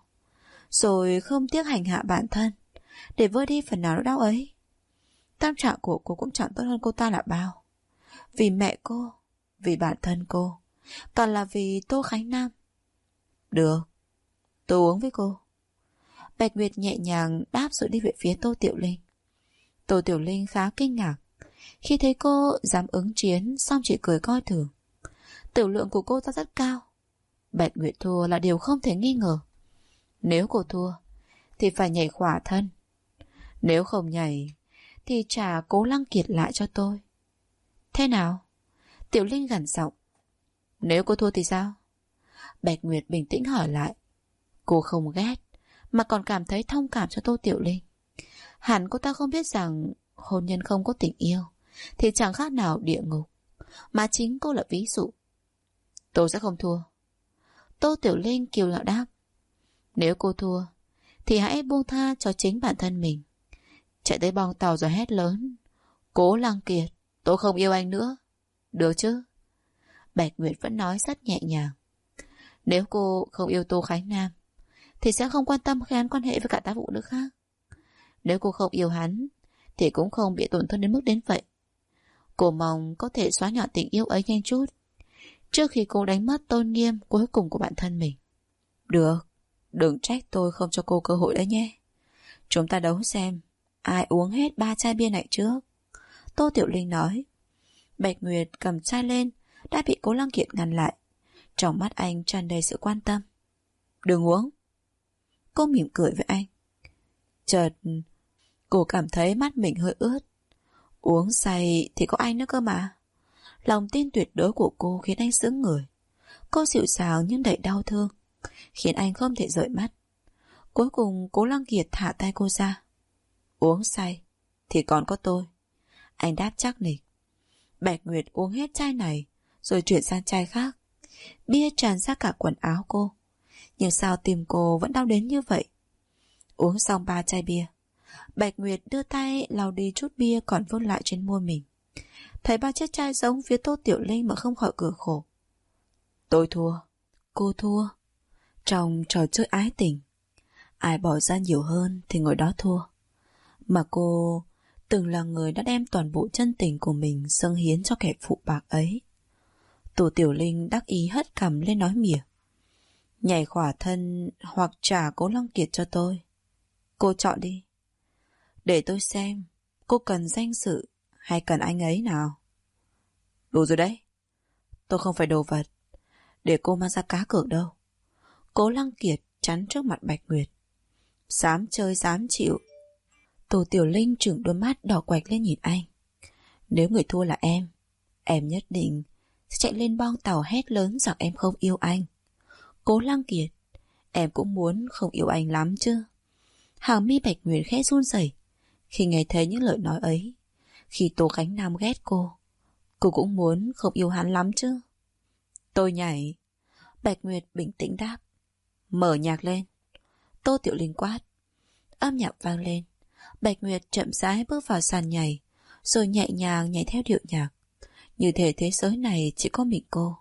rồi không tiếc hành hạ bản thân để vơi đi phần nào nỗi đau ấy? Tâm trạng của cô cũng chẳng tốt hơn cô ta là bao. Vì mẹ cô, vì bản thân cô, còn là vì Tô Khánh Nam. Được, tôi uống với cô. Bạch Nguyệt nhẹ nhàng đáp rồi đi về phía Tô Tiểu Linh. Tô Tiểu Linh khá kinh ngạc khi thấy cô dám ứng chiến, xong chỉ cười coi thường. Tiểu lượng của cô ta rất cao. Bạch Nguyệt thua là điều không thể nghi ngờ. Nếu cô thua thì phải nhảy khỏa thân. Nếu không nhảy thì trả Cố Lăng Kiệt lại cho tôi. Thế nào? Tiểu Linh gằn giọng. Nếu cô thua thì sao? Bạch Nguyệt bình tĩnh hỏi lại. Cô không ghét mà còn cảm thấy thông cảm cho Tô Tiểu Linh. Hẳn cô ta không biết rằng hôn nhân không có tình yêu thì chẳng khác nào địa ngục, mà chính cô là ví dụ. Tôi sẽ không thua. Tô Tiểu Linh kiêu ngạo đáp. Nếu cô thua thì hãy buông tha cho chính bản thân mình. Chạy tới bong tàu rồi hét lớn. Cố Lăng Kiệt, tôi không yêu anh nữa. Được chứ? Bạch Nguyệt vẫn nói rất nhẹ nhàng. Nếu cô không yêu Tô Khánh Nam thì sẽ không quan tâm khi hắn quan hệ với cả 8 phụ nữ khác. Nếu cô không yêu hắn thì cũng không bị tổn thương đến mức đến vậy. Cô mong có thể xóa nhòa tình yêu ấy nhanh chút, trước khi cô đánh mất tôn nghiêm cuối cùng của bản thân mình. Được, đừng trách tôi không cho cô cơ hội đấy nhé. Chúng ta đấu xem ai uống hết 3 chai bia này trước. Tô Tiểu Linh nói. Bạch Nguyệt cầm chai lên đã bị Cố Lăng Kiệt ngăn lại. Trong mắt anh tràn đầy sự quan tâm. Đừng uống. Cô mỉm cười với anh. Chợt cô cảm thấy mắt mình hơi ướt. Uống say thì có anh nữa cơ mà. Lòng tin tuyệt đối của cô khiến anh sững người. Cô dịu dàng nhưng đầy đau thương, khiến anh không thể rời mắt. Cuối cùng Cố Lăng Kiệt thả tay cô ra. Uống say thì còn có tôi, anh đáp chắc nịch. Bạch Nguyệt uống hết chai này rồi chuyển sang chai khác. Bia tràn ra cả quần áo cô. Nhưng sao tim cô vẫn đau đến như vậy? Uống xong 3 chai bia, Bạch Nguyệt đưa tay lau đi chút bia còn vương lại trên môi mình. Thấy ba chiếc chai giống phía Tô Tiểu Linh mà không khỏi cười khổ. Tôi thua, cô thua. Trong trò chơi ái tình, ai bỏ ra nhiều hơn thì người đó thua. Mà cô từng là người đã đem toàn bộ chân tình của mình dâng hiến cho kẻ phụ bạc ấy. Tô Tiểu Linh đắc ý hất cằm lên nói mỉa. Nhảy khỏa thân hoặc trả Cố Long Kiệt cho tôi. Cô chọn đi. Để tôi xem cô cần danh dự hay cần anh ấy nào. Đủ rồi đấy. Tôi không phải đồ vật để cô mang ra cá cược đâu. Cố Lăng Kiệt chắn trước mặt Bạch Nguyệt. Dám chơi dám chịu. Tô Tiểu Linh trừng đôi mắt đỏ quạch lên nhìn anh. Nếu người thua là em nhất định sẽ chạy lên bong tàu hét lớn rằng em không yêu anh. Cố Lăng Kiệt, em cũng muốn không yêu anh lắm chứ? Hàng mi Bạch Nguyệt khẽ run rẩy khi nghe thấy những lời nói ấy. Khi Tô Khánh Nam ghét cô cũng muốn không yêu hắn lắm chứ? Tôi nhảy. Bạch Nguyệt bình tĩnh đáp. Mở nhạc lên. Tô Tiểu Linh quát. Âm nhạc vang lên. Bạch Nguyệt chậm rãi bước vào sàn nhảy, rồi nhẹ nhàng nhảy theo điệu nhạc. Như thể thế giới này chỉ có mình cô.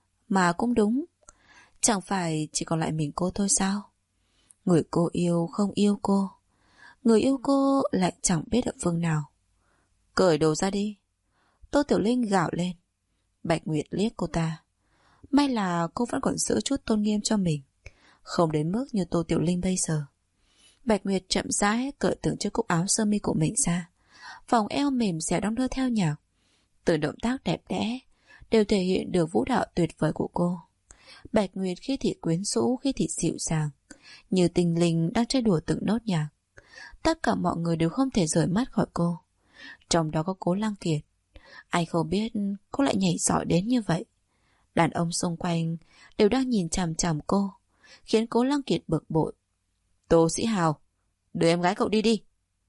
Mà cũng đúng, chẳng phải chỉ còn lại mình cô thôi sao? Người cô yêu không yêu cô, người yêu cô lại chẳng biết ở phương nào. Cởi đồ ra đi. Tô Tiểu Linh gào lên. Bạch Nguyệt liếc cô ta. May là cô vẫn còn giữ chút tôn nghiêm cho mình, không đến mức như Tô Tiểu Linh bây giờ. Bạch Nguyệt chậm rãi cởi từng chiếc cúc áo sơ mi của mình ra. Vòng eo mềm dẻo đong đưa theo nhạc. Từng động tác đẹp đẽ đều thể hiện được vũ đạo tuyệt vời của cô. Bạch Nguyệt khi thì quyến rũ, khi thì dịu dàng, như tinh linh đang chơi đùa từng nốt nhạc. Tất cả mọi người đều không thể rời mắt khỏi cô. Trong đó có Cố Lăng Kiệt. Ai không biết cô lại nhảy giỏi đến như vậy. Đàn ông xung quanh đều đang nhìn chằm chằm cô, khiến Cố Lăng Kiệt bực bội. Tô Sĩ Hào, đưa em gái cậu đi đi.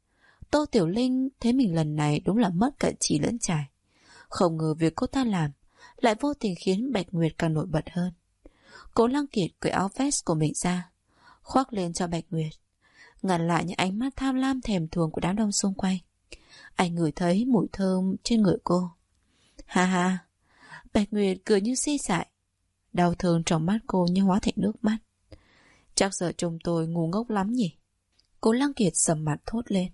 Tô Tiểu Linh thấy mình lần này đúng là mất cả trí lẫn trải. Không ngờ việc cô ta làm lại vô tình khiến Bạch Nguyệt càng nổi bật hơn. Cố Lăng Kiệt cởi áo vest của mình ra, khoác lên cho Bạch Nguyệt, ngăn lại những ánh mắt tham lam thèm thuồng của đám đông xung quanh. Anh ngửi thấy mùi thơm trên người cô. Ha ha. Bạch Nguyệt cười như si dại. Đau thương trong mắt cô như hóa thành nước mắt. Chắc giờ chồng tôi ngu ngốc lắm nhỉ? Cố Lăng Kiệt sầm mặt thốt lên.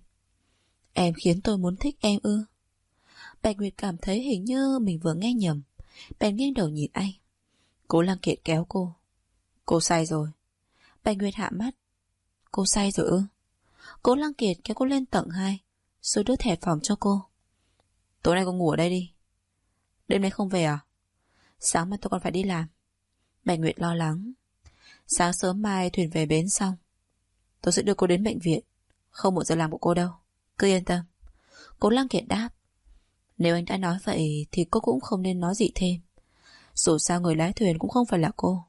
Em khiến tôi muốn thích em ư? Bạch Nguyệt cảm thấy hình như mình vừa nghe nhầm, bèn nghiêng đầu nhìn anh. Cố Lăng Kiệt kéo cô. Cô say rồi. Bạch Nguyệt hạ mắt. Cô say rồi ư? Cố Lăng Kiệt kéo cô lên tầng 2, rồi đưa thẻ phòng cho cô. Tối nay cô ngủ ở đây đi. Đêm nay không về à? Sáng mai tôi còn phải đi làm. Bạch Nguyệt lo lắng. Sáng sớm mai thuyền về bến xong, tôi sẽ đưa cô đến bệnh viện. Không muộn giờ làm của cô đâu, cứ yên tâm. Cố Lăng Kiệt đáp. Nếu anh đã nói vậy thì cô cũng không nên nói gì thêm. Dù sao người lái thuyền cũng không phải là cô.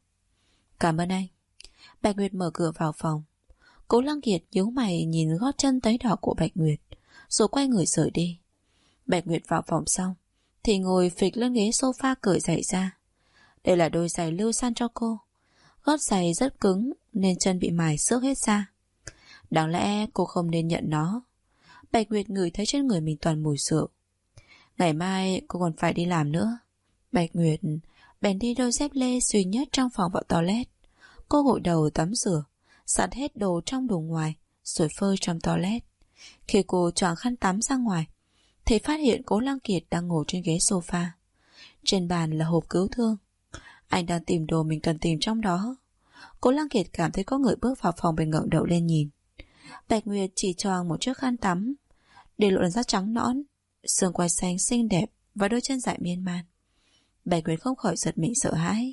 Cảm ơn anh. Bạch Nguyệt mở cửa vào phòng. Cố Lăng Kiệt nhíu mày nhìn gót chân tấy đỏ của Bạch Nguyệt, rồi quay người rời đi. Bạch Nguyệt vào phòng xong thì ngồi phịch lên ghế sofa cởi giày ra. Đây là đôi giày lưu san cho cô. Gót giày rất cứng nên chân bị mài xước hết ra. Đáng lẽ cô không nên nhận nó. Bạch Nguyệt ngửi thấy trên người mình toàn mùi rượu. Ngày mai cô còn phải đi làm nữa. Bạch Nguyệt bèn đi đôi dép lê duy nhất trong phòng vào toilet. Cô gội đầu tắm rửa, giặt hết đồ trong đồ ngoài, rồi phơi trong toilet. Khi cô choàng khăn tắm ra ngoài thì phát hiện Cố Lăng Kiệt đang ngồi trên ghế sofa. Trên bàn là hộp cứu thương. Anh đang tìm đồ mình cần tìm trong đó. Cố Lăng Kiệt cảm thấy có người bước vào phòng, bèn ngẩng đầu lên nhìn. Bạch Nguyệt chỉ choàng một chiếc khăn tắm, để lộ làn da trắng nõn, xương quai xanh xinh đẹp và đôi chân dài miên man. Bạch Nguyệt không khỏi giật mình sợ hãi,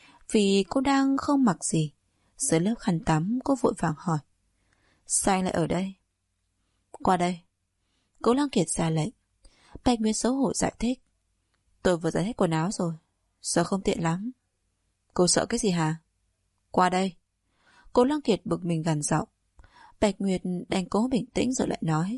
vì cô đang không mặc gì. Dưới lớp khăn tắm, cô vội vàng hỏi. Sao anh lại ở đây? Qua đây. Cố Lăng Kiệt ra lệnh. Bạch Nguyệt xấu hổ giải thích. Tôi vừa giặt hết quần áo rồi, giờ không tiện lắm. Cô sợ cái gì hả? Qua đây. Cố Lăng Kiệt bực mình gằn giọng. Bạch Nguyệt đành cố bình tĩnh rồi lại nói.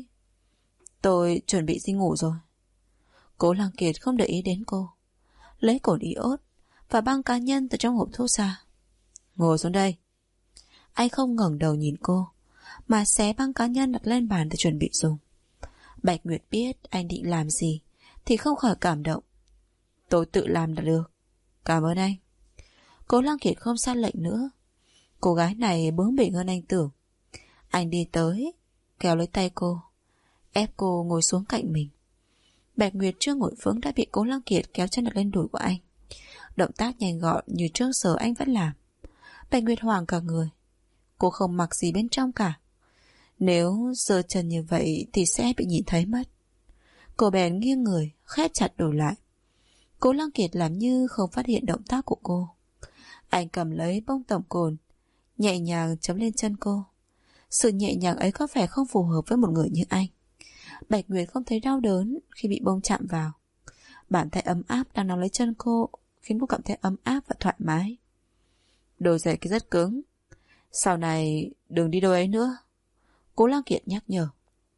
Tôi chuẩn bị đi ngủ rồi. Cố Lăng Kiệt không để ý đến cô, lấy cồn iốt và băng cá nhân từ trong hộp thuốc ra. Ngồi xuống đây. Anh không ngẩng đầu nhìn cô, mà xé băng cá nhân đặt lên bàn để chuẩn bị dùng. Bạch Nguyệt biết anh định làm gì, thì không khỏi cảm động. Tôi tự làm là được. Cảm ơn anh. Cố Lăng Kiệt không ra lệnh nữa. Cô gái này bướng bỉnh hơn anh tưởng. Anh đi tới, kéo lấy tay cô, ép cô ngồi xuống cạnh mình. Bạch Nguyệt chưa ngồi vững đã bị Cố Lăng Kiệt kéo chân đặt lên đùi của anh. Động tác nhanh gọn như trước giờ anh vẫn làm. Bạch Nguyệt hoảng cả người. Cô không mặc gì bên trong cả. Nếu giơ chân như vậy thì sẽ bị nhìn thấy mất. Cô bèn nghiêng người, khép chặt đùi lại. Cố Lăng Kiệt làm như không phát hiện động tác của cô. Anh cầm lấy bông tổng cồn, nhẹ nhàng chấm lên chân cô. Sự nhẹ nhàng ấy có vẻ không phù hợp với một người như anh. Bạch Nguyệt không thấy đau đớn khi bị bông chạm vào. Bàn tay ấm áp đang nắm lấy chân cô khiến cô cảm thấy ấm áp và thoải mái. Đôi giày kia rất cứng, sau này đừng đi đôi ấy nữa. Cố Lăng Kiệt nhắc nhở.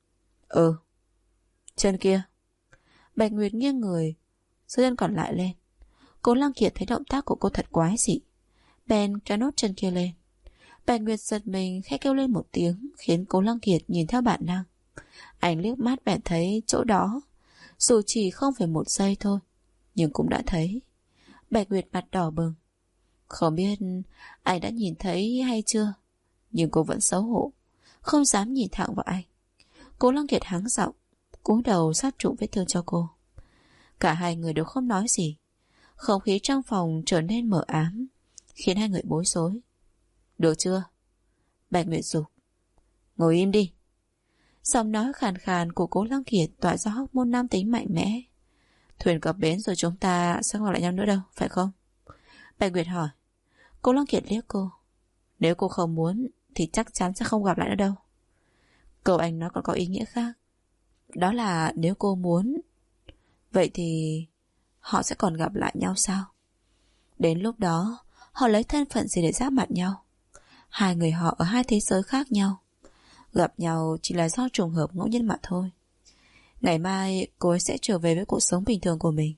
Ừ. Chân kia. Bạch Nguyệt nghiêng người, giơ chân còn lại lên. Cố Lăng Kiệt thấy động tác của cô thật quái dị, bèn kéo nốt chân kia lên. Bạch Nguyệt giật mình khẽ kêu lên một tiếng, khiến Cố Lăng Kiệt nhìn theo bản năng. Anh liếc mắt bèn thấy chỗ đó, dù chỉ không phải một giây thôi, nhưng cũng đã thấy. Bạch Nguyệt mặt đỏ bừng. Không biết anh đã nhìn thấy hay chưa, nhưng cô vẫn xấu hổ, không dám nhìn thẳng vào anh. Cố Lăng Kiệt hắng giọng, cúi đầu sát trụm vết thương cho cô. Cả hai người đều không nói gì. Không khí trong phòng trở nên mờ ám, khiến hai người bối rối. Được chưa? Bạch Nguyệt dục. Ngồi im đi. Giọng nói khàn khàn của Cố Lăng Kiệt tỏa ra hormone nam tính mạnh mẽ. Thuyền cập bến rồi chúng ta sẽ không gặp lại nhau nữa đâu, phải không? Bạch Nguyệt hỏi. Cố Lăng Kiệt liếc cô. Nếu cô không muốn thì chắc chắn sẽ không gặp lại nữa đâu. Câu anh nói còn có ý nghĩa khác. Đó là nếu cô muốn. Vậy thì họ sẽ còn gặp lại nhau sao? Đến lúc đó họ lấy thân phận gì để giáp mặt nhau? Hai người họ ở hai thế giới khác nhau, gặp nhau chỉ là do trùng hợp ngẫu nhiên mà thôi. Ngày mai cô ấy sẽ trở về với cuộc sống bình thường của mình.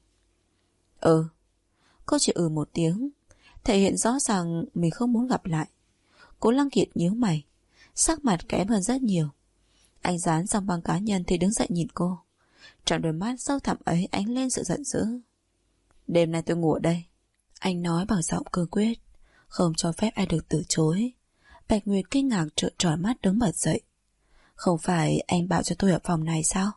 Ừ. Cô chỉ một tiếng, thể hiện rõ ràng mình không muốn gặp lại. Cố Lăng Kiệt nhíu mày, sắc mặt kém hơn rất nhiều. Anh dán xong băng cá nhân thì đứng dậy nhìn cô. Trong đôi mắt sâu thẳm ấy ánh lên sự giận dữ. Đêm nay tôi ngủ ở đây. Anh nói bằng giọng cương quyết, không cho phép ai được từ chối. Bạch Nguyệt kinh ngạc trợn tròn mắt đứng bật dậy. Không phải anh bảo cho tôi ở phòng này sao?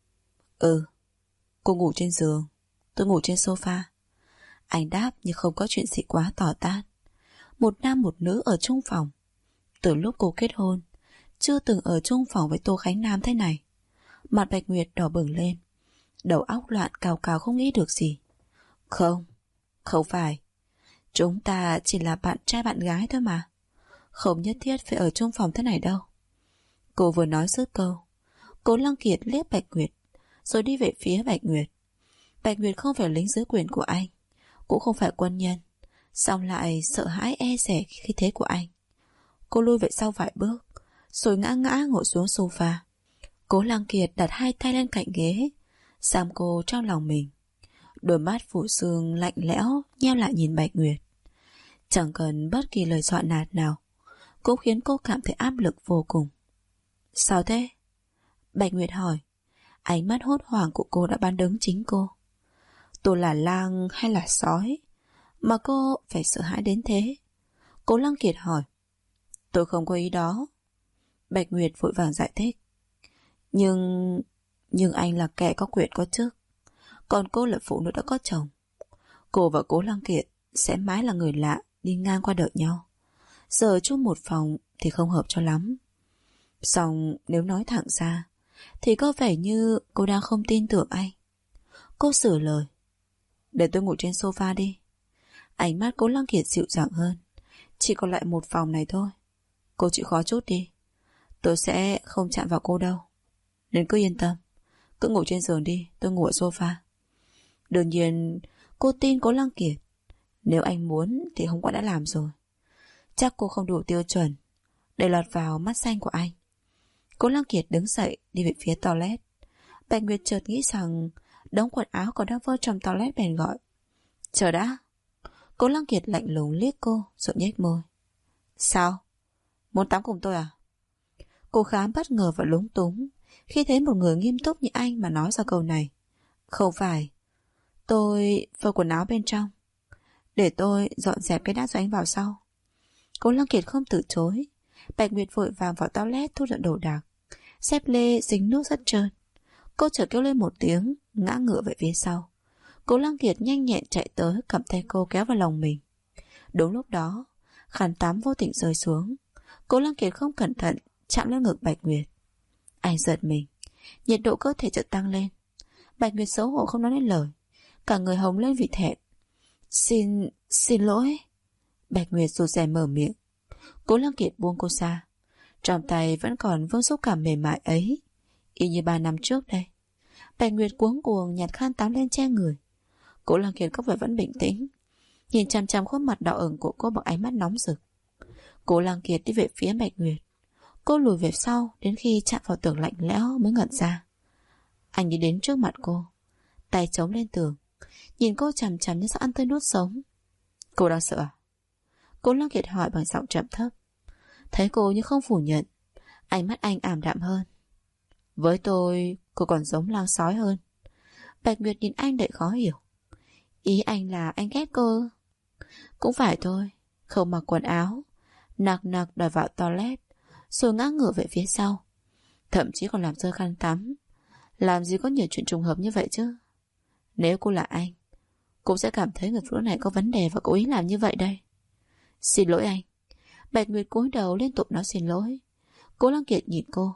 Ừ. Cô ngủ trên giường, tôi ngủ trên sofa. Anh đáp như không có chuyện gì quá tỏ tát. Một nam một nữ ở chung phòng. Từ lúc cô kết hôn, chưa từng ở chung phòng với Tô Khánh Nam thế này. Mặt Bạch Nguyệt đỏ bừng lên, đầu óc loạn cào cào không nghĩ được gì. Không, không phải. Chúng ta chỉ là bạn trai bạn gái thôi mà. Không nhất thiết phải ở chung phòng thế này đâu. Cô vừa nói dứt câu, Cố Lăng Kiệt liếc Bạch Nguyệt, rồi đi về phía Bạch Nguyệt. Bạch Nguyệt không phải lính dưới quyền của anh, cũng không phải quân nhân, song lại sợ hãi e dè khi thế của anh. Cô lui về sau vài bước, rồi ngã ngã ngồi xuống sofa. Cố Lăng Kiệt đặt hai tay lên cạnh ghế, giam cô trong lòng mình. Đôi mắt phủ sương lạnh lẽo nheo lại nhìn Bạch Nguyệt. Chẳng cần bất kỳ lời dọa nạt nào, cũng khiến cô cảm thấy áp lực vô cùng. Sao thế? Bạch Nguyệt hỏi. Ánh mắt hốt hoảng của cô đã bán đứng chính cô. Tôi là lang hay là sói mà cô phải sợ hãi đến thế? Cố Lăng Kiệt hỏi. Tôi không có ý đó. Bạch Nguyệt vội vàng giải thích. Nhưng anh là kẻ có quyền có chức, còn cô là phụ nữ đã có chồng. Cô và Cố Lăng Kiệt sẽ mãi là người lạ đi ngang qua đợi nhau. Giờ chung một phòng thì không hợp cho lắm. Song nếu nói thẳng ra thì có vẻ như cô đang không tin tưởng anh. Cô sửa lời. Để tôi ngủ trên sofa đi. Ánh mắt Cố Lăng Kiệt dịu dàng hơn. Chỉ còn lại một phòng này thôi. Cô chịu khó chút đi. Tôi sẽ không chạm vào cô đâu, nên cứ yên tâm. Cứ ngủ trên giường đi, tôi ngủ ở sofa. Đương nhiên cô tin Cố Lăng Kiệt. Nếu anh muốn thì hôm qua đã làm rồi. Chắc cô không đủ tiêu chuẩn để lọt vào mắt xanh của anh. Cố Lăng Kiệt đứng dậy đi về phía toilet. Bạch Nguyệt chợt nghĩ rằng đống quần áo còn đang vơ trong toilet bèn gọi. Chờ đã. Cố Lăng Kiệt lạnh lùng liếc cô rồi nhếch môi. Sao? Muốn tắm cùng tôi à? Cô khá bất ngờ và lúng túng khi thấy một người nghiêm túc như anh mà nói ra câu này. Không phải, tôi phơi quần áo bên trong. Để tôi dọn dẹp cái đát rồi anh vào sau. Cố Lăng Kiệt không từ chối. Bạch Nguyệt vội vàng vào toilet thu dọn đồ đạc. Xếp lê dính nước rất trơn. Cô chợt kêu lên một tiếng, ngã ngửa về phía sau. Cố Lăng Kiệt nhanh nhẹn chạy tới, cầm tay cô kéo vào lòng mình. Đúng lúc đó, khăn tắm vô tình rơi xuống. Cố Lăng Kiệt không cẩn thận chạm lên ngực Bạch Nguyệt. Anh giật mình, nhiệt độ cơ thể chợt tăng lên. Bạch Nguyệt xấu hổ không nói nên lời, cả người hồng lên vì thẹn. Xin lỗi. Bạch Nguyệt rụt rè mở miệng. Cố Lăng Kiệt buông cô ra. Trong tay vẫn còn vương xúc cảm mềm mại ấy, y như 3 năm trước đây. Bạch Nguyệt cuống cuồng nhặt khăn tắm lên che người. Cố Lăng Kiệt có vẻ vẫn bình tĩnh, nhìn chằm chằm khuôn mặt đỏ ửng của cô bằng ánh mắt nóng rực. Cố Lăng Kiệt đi về phía Bạch Nguyệt. Cô lùi về sau đến khi chạm vào tường lạnh lẽo mới ngẩn ra. Anh đi đến trước mặt cô, tay chống lên tường, nhìn cô chằm chằm như sắp ăn tươi nuốt sống. Cô đang sợ à? Cố Lăng Kiệt hỏi bằng giọng trầm thấp. Thấy cô nhưng không phủ nhận, ánh mắt anh ảm đạm hơn. Với tôi, cô còn giống lang sói hơn. Bạch Nguyệt nhìn anh đầy khó hiểu. Ý anh là anh ghét cô? Cũng phải thôi, không mặc quần áo, nặc nặc đòi vào toilet, rồi ngã ngửa về phía sau. Thậm chí còn làm rơi khăn tắm. Làm gì có nhiều chuyện trùng hợp như vậy chứ. Nếu cô là anh, cô sẽ cảm thấy người phụ nữ này có vấn đề và cố ý làm như vậy đây. Xin lỗi anh. Bạch Nguyệt cúi đầu liên tục nói xin lỗi. Cố Lăng Kiệt nhìn cô.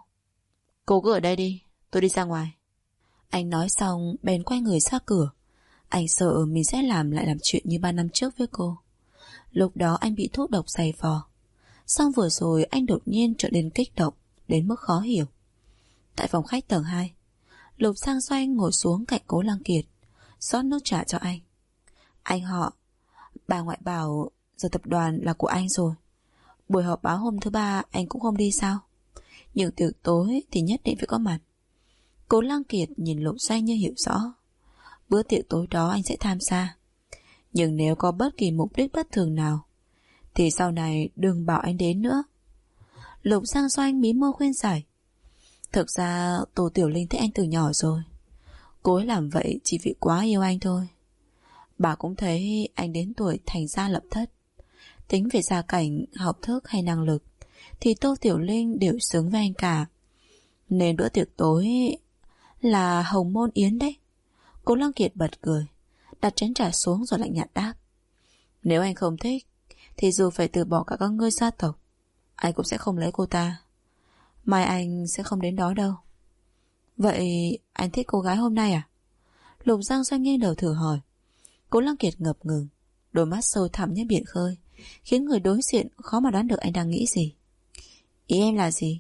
Cô cứ ở đây đi, tôi đi ra ngoài. Anh nói xong bèn quay người ra cửa. Anh sợ mình sẽ làm chuyện như 3 năm trước với cô. Lúc đó anh bị thuốc độc dày vò. Xong vừa rồi anh đột nhiên trở nên kích động đến mức khó hiểu. Tại phòng khách tầng 2, Lục Sang Doanh ngồi xuống cạnh Cố Lăng Kiệt, rót nước trà cho anh. Anh họ, bà ngoại bảo giờ tập đoàn là của anh rồi. Buổi họp báo hôm thứ 3 anh cũng không đi sao? Nhưng tiệc tối thì nhất định phải có mặt. Cố Lăng Kiệt nhìn Lục Doanh như hiểu rõ. Bữa tiệc tối đó anh sẽ tham gia. Nhưng nếu có bất kỳ mục đích bất thường nào thì sau này đừng bảo anh đến nữa. Lục Sang Doanh mí môi khuyên giải. Thực ra Tô Tiểu Linh thích anh từ nhỏ rồi. Cô ấy làm vậy chỉ vì quá yêu anh thôi. Bà cũng thấy anh đến tuổi thành gia lập thất. Tính về gia cảnh, học thức hay năng lực thì Tô Tiểu Linh đều xứng với anh cả. Nên bữa tiệc tối là hồng môn yến đấy. Cố Lăng Kiệt bật cười, đặt chén trà xuống rồi lạnh nhạt đáp. Nếu anh không thích thì dù phải từ bỏ cả các ngươi gia tộc, anh cũng sẽ không lấy cô ta. Mai anh sẽ không đến đó đâu. Vậy anh thích cô gái hôm nay à? Lục Giang Doanh nghiêng đầu thử hỏi. Cố Lăng Kiệt ngập ngừng, đôi mắt sâu thẳm như biển khơi, khiến người đối diện khó mà đoán được anh đang nghĩ gì. Ý em là gì?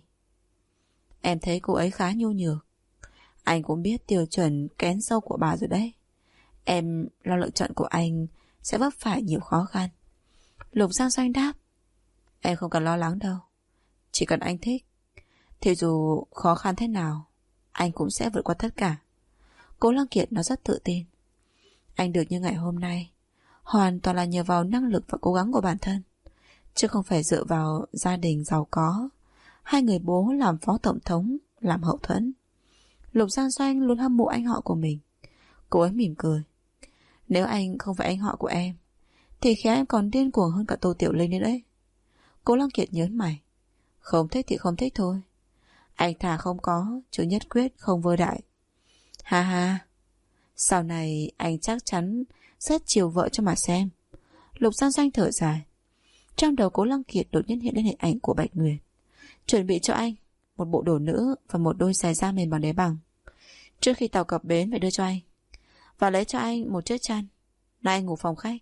Em thấy cô ấy khá nhu nhược. Anh cũng biết tiêu chuẩn kén sâu của bà rồi đấy. Em lo lựa chọn của anh sẽ vấp phải nhiều khó khăn. Lục Giang Doanh đáp. Em không cần lo lắng đâu. Chỉ cần anh thích thì dù khó khăn thế nào anh cũng sẽ vượt qua tất cả. Cố Lăng Kiệt nó rất tự tin. Anh được như ngày hôm nay hoàn toàn là nhờ vào năng lực và cố gắng của bản thân, chứ không phải dựa vào gia đình giàu có, hai người bố làm phó tổng thống làm hậu thuẫn. Lục Giang Doanh luôn hâm mộ anh họ của mình. Cô ấy mỉm cười. Nếu anh không phải anh họ của em thì khéo em còn điên cuồng hơn cả Tô Tiểu Linh nữa đấy. Cố Lăng Kiệt nhớn mày. Không thích thì không thích thôi. Anh thà không có, chứ nhất quyết không vơ đại. Ha ha. Sau này anh chắc chắn rất chiều vợ cho mà xem. Lục Giang Doanh thở dài. Trong đầu Cố Lăng Kiệt đột nhiên hiện lên hình ảnh của Bạch Nguyệt, chuẩn bị cho anh một bộ đồ nữ và một đôi giày da mềm bằng đế bằng. Trước khi tàu cập bến phải đưa cho anh, và lấy cho anh một chiếc chăn. Nay anh ngủ phòng khách.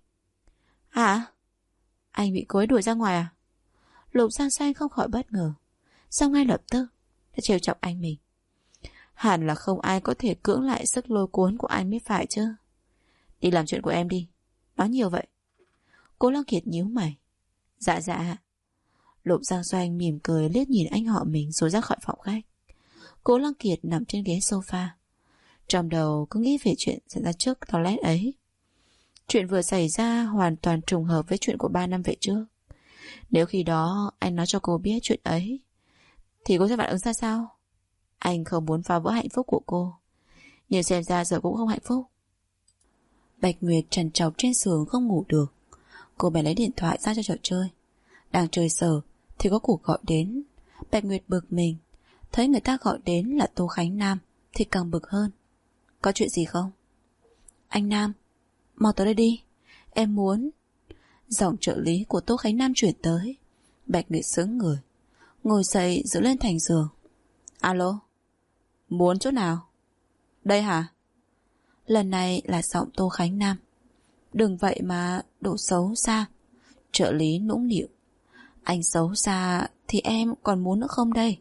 Hả? Anh bị cô ấy đuổi ra ngoài à? Lục Giang Doanh không khỏi bất ngờ, sao ngay lập tức đã trêu chọc anh mình. Hẳn là không ai có thể cưỡng lại sức lôi cuốn của anh mới phải chứ. Đi làm chuyện của em đi. Nói nhiều vậy. Cố Lăng Kiệt nhíu mày. Dạ dạ. Lục Giang Doanh mỉm cười liếc nhìn anh họ mình rồi ra khỏi phòng khách. Cố Lăng Kiệt nằm trên ghế sofa, trong đầu cứ nghĩ về chuyện xảy ra trước toilet ấy. Chuyện vừa xảy ra hoàn toàn trùng hợp với chuyện của 3 năm về trước. Nếu khi đó anh nói cho cô biết chuyện ấy thì cô sẽ phản ứng ra sao? Anh không muốn phá vỡ hạnh phúc của cô, Nhưng xem ra giờ cũng không hạnh phúc. Bạch Nguyệt trằn trọc trên giường không ngủ được. Cô bèn lấy điện thoại ra cho trò chơi. Đang chơi sở thì có cuộc gọi đến. Bạch Nguyệt bực mình. Thấy người ta gọi đến là Tô Khánh Nam thì càng bực hơn. Có chuyện gì không? Anh Nam, mau tới đây đi, em muốn. Giọng trợ lý của Tô Khánh Nam chuyển tới. Bạch Nguyệt sững người, ngồi dậy dựa lên thành giường. Alo, muốn chỗ nào? Đây hả? Lần này là giọng Tô Khánh Nam. Đừng vậy mà độ xấu xa. Trợ lý nũng nịu. Anh xấu xa thì em còn muốn nữa không đây?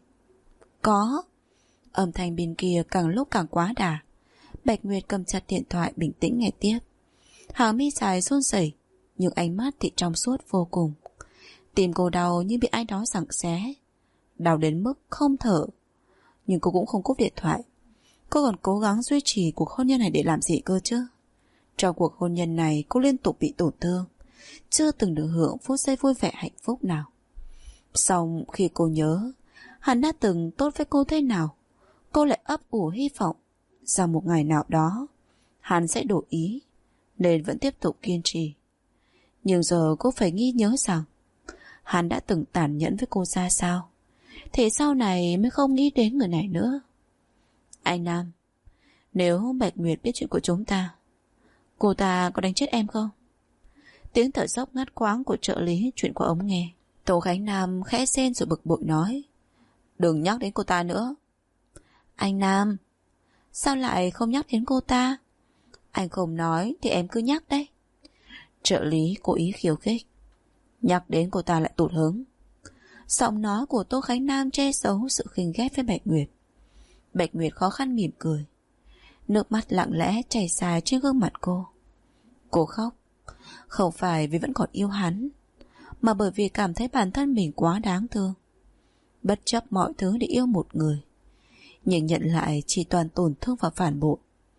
Có. Âm thanh bên kia càng lúc càng quá đà. Bạch Nguyệt cầm chặt điện thoại bình tĩnh nghe tiếp. Hàng mi dài run rẩy, nhưng ánh mắt thì trong suốt vô cùng. Tim cô đau như bị ai đó giằng xé, đau đến mức không thở. Nhưng cô cũng không cúp điện thoại. Cô còn cố gắng duy trì cuộc hôn nhân này để làm gì cơ chứ? Trong cuộc hôn nhân này cô liên tục bị tổn thương, chưa từng được hưởng phút giây vui vẻ hạnh phúc nào. Xong khi cô nhớ hắn đã từng tốt với cô thế nào, cô lại ấp ủ hy vọng rằng một ngày nào đó hắn sẽ đổi ý, nên vẫn tiếp tục kiên trì. Nhưng giờ cô phải ghi nhớ rằng hắn đã từng tàn nhẫn với cô ra sao, thế sau này mới không nghĩ đến người này nữa. Anh Nam, nếu Bạch Nguyệt biết chuyện của chúng ta, cô ta có đánh chết em không? Tiếng thở dốc ngắt quãng của trợ lý chuyện qua ống nghe. Tô Khánh Nam khẽ rên rồi bực bội nói, đừng nhắc đến cô ta nữa. Anh Nam, sao lại không nhắc đến cô ta? Anh không nói thì em cứ nhắc đấy. Trợ lý cố ý khiêu khích. Nhắc đến cô ta lại tụt hứng. Giọng nói của Tô Khánh Nam che giấu sự khinh ghét với Bạch Nguyệt. Bạch Nguyệt khó khăn mỉm cười. Nước mắt lặng lẽ chảy dài trên gương mặt cô. Cô khóc, không phải vì vẫn còn yêu hắn, mà bởi vì cảm thấy bản thân mình quá đáng thương. Bất chấp mọi thứ để yêu một người, nhưng nhận lại chỉ toàn tổn thương và phản bội.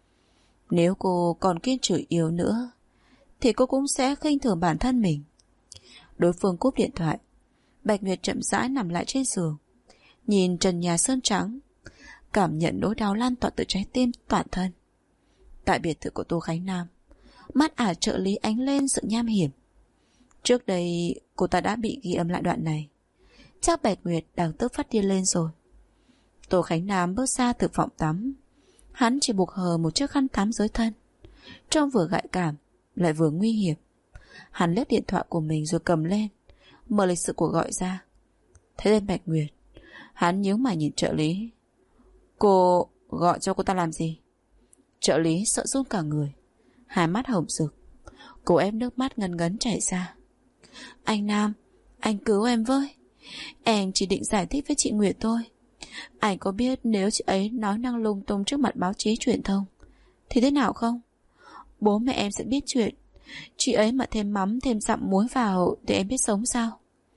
Nếu cô còn kiên trì yêu nữa thì cô cũng sẽ khinh thường bản thân mình. Đối phương cúp điện thoại. Bạch Nguyệt chậm rãi nằm lại trên giường, nhìn trần nhà sơn trắng, cảm nhận nỗi đau lan tỏa từ trái tim toàn thân. Tại biệt thự của Tô Khánh Nam, mắt ả trợ lý ánh lên sự nham hiểm. Trước đây cô ta đã bị ghi âm lại đoạn này. Chắc Bạch Nguyệt đang tức phát điên lên rồi. Tô Khánh Nam bước ra từ phòng tắm. Hắn chỉ buộc hờ một chiếc khăn tắm dưới thân, trông vừa gợi cảm lại vừa nguy hiểm. Hắn lướt điện thoại của mình rồi cầm lên, mở lịch sự cuộc gọi ra. Thấy tên Bạch Nguyệt, hắn nhíu mày nhìn trợ lý. Cô gọi cho cô ta làm gì? Trợ lý sợ run cả người, hai mắt hồng rực. Cô ép nước mắt ngấn ngấn chảy ra. Anh Nam, anh cứu em với. Em chỉ định giải thích với chị Nguyệt thôi. Anh có biết nếu chị ấy nói năng lung tung trước mặt báo chí truyền thông thì thế nào không? Bố mẹ em sẽ biết chuyện. Chị ấy mà thêm mắm thêm dặm muối vào thì em biết sống sao?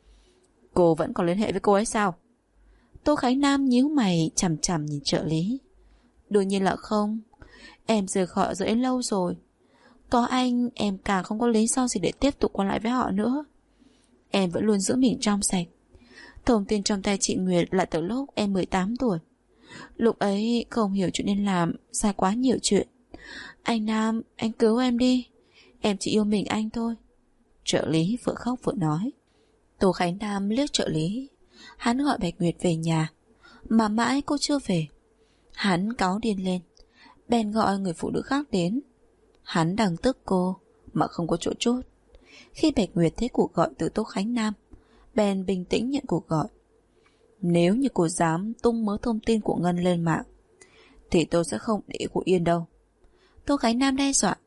Cô vẫn còn liên hệ với cô ấy sao? Tô Khánh Nam nhíu mày chằm chằm nhìn trợ lý. Đương nhiên là không. Em rời khỏi giới lâu rồi. Có anh em càng không có lý do gì để tiếp tục qua lại với họ nữa. Em vẫn luôn giữ mình trong sạch. Thông tin trong tay chị Nguyệt là từ lúc em 18 tuổi. Lúc ấy không hiểu chuyện nên làm, sai quá nhiều chuyện. Anh Nam, anh cứu em đi. Em chỉ yêu mình anh thôi. Trợ lý vừa khóc vừa nói. Tô Khánh Nam liếc trợ lý. Hắn gọi Bạch Nguyệt về nhà, mà mãi cô chưa về. Hắn cáu điên lên, bèn gọi người phụ nữ khác đến. Hắn đang tức cô mà không có chỗ chốt. Khi Bạch Nguyệt thấy cuộc gọi từ Tô Khánh Nam, bèn bình tĩnh nhận cuộc gọi. Nếu như cô dám tung mớ thông tin của Ngân lên mạng thì tôi sẽ không để cô yên đâu. Tô Khánh Nam đe dọa.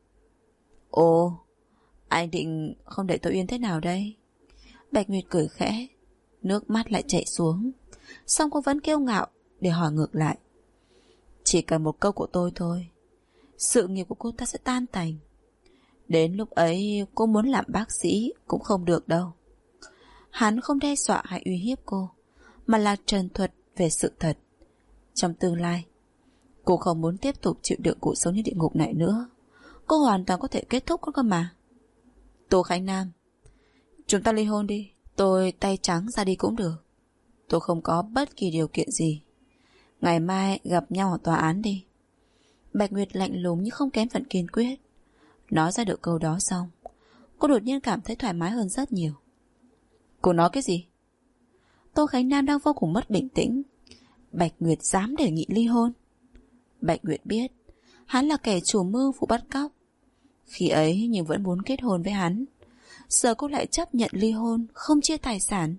Ồ, anh định không để tôi yên thế nào đây? Bạch Nguyệt cười khẽ, nước mắt lại chảy xuống. Xong cô vẫn kiêu ngạo để hỏi ngược lại. Chỉ cần một câu của tôi thôi, sự nghiệp của cô ta sẽ tan tành. Đến lúc ấy cô muốn làm bác sĩ cũng không được đâu. Hắn không đe dọa hay uy hiếp cô, mà là trần thuật về sự thật. Trong tương lai, cô không muốn tiếp tục chịu đựng cuộc sống như địa ngục này nữa. Cô hoàn toàn có thể kết thúc cơ mà. Tô Khánh Nam, chúng ta ly hôn đi. Tôi tay trắng ra đi cũng được. Tôi không có bất kỳ điều kiện gì. Ngày mai gặp nhau ở tòa án đi. Bạch Nguyệt lạnh lùng nhưng không kém phần kiên quyết. Nói ra được câu đó xong, cô đột nhiên cảm thấy thoải mái hơn rất nhiều. Cô nói cái gì? Tô Khánh Nam đang vô cùng mất bình tĩnh. Bạch Nguyệt dám đề nghị ly hôn. Bạch Nguyệt biết hắn là kẻ chủ mưu vụ bắt cóc. Khi ấy nhưng vẫn muốn kết hôn với hắn. Giờ cô lại chấp nhận ly hôn, không chia tài sản.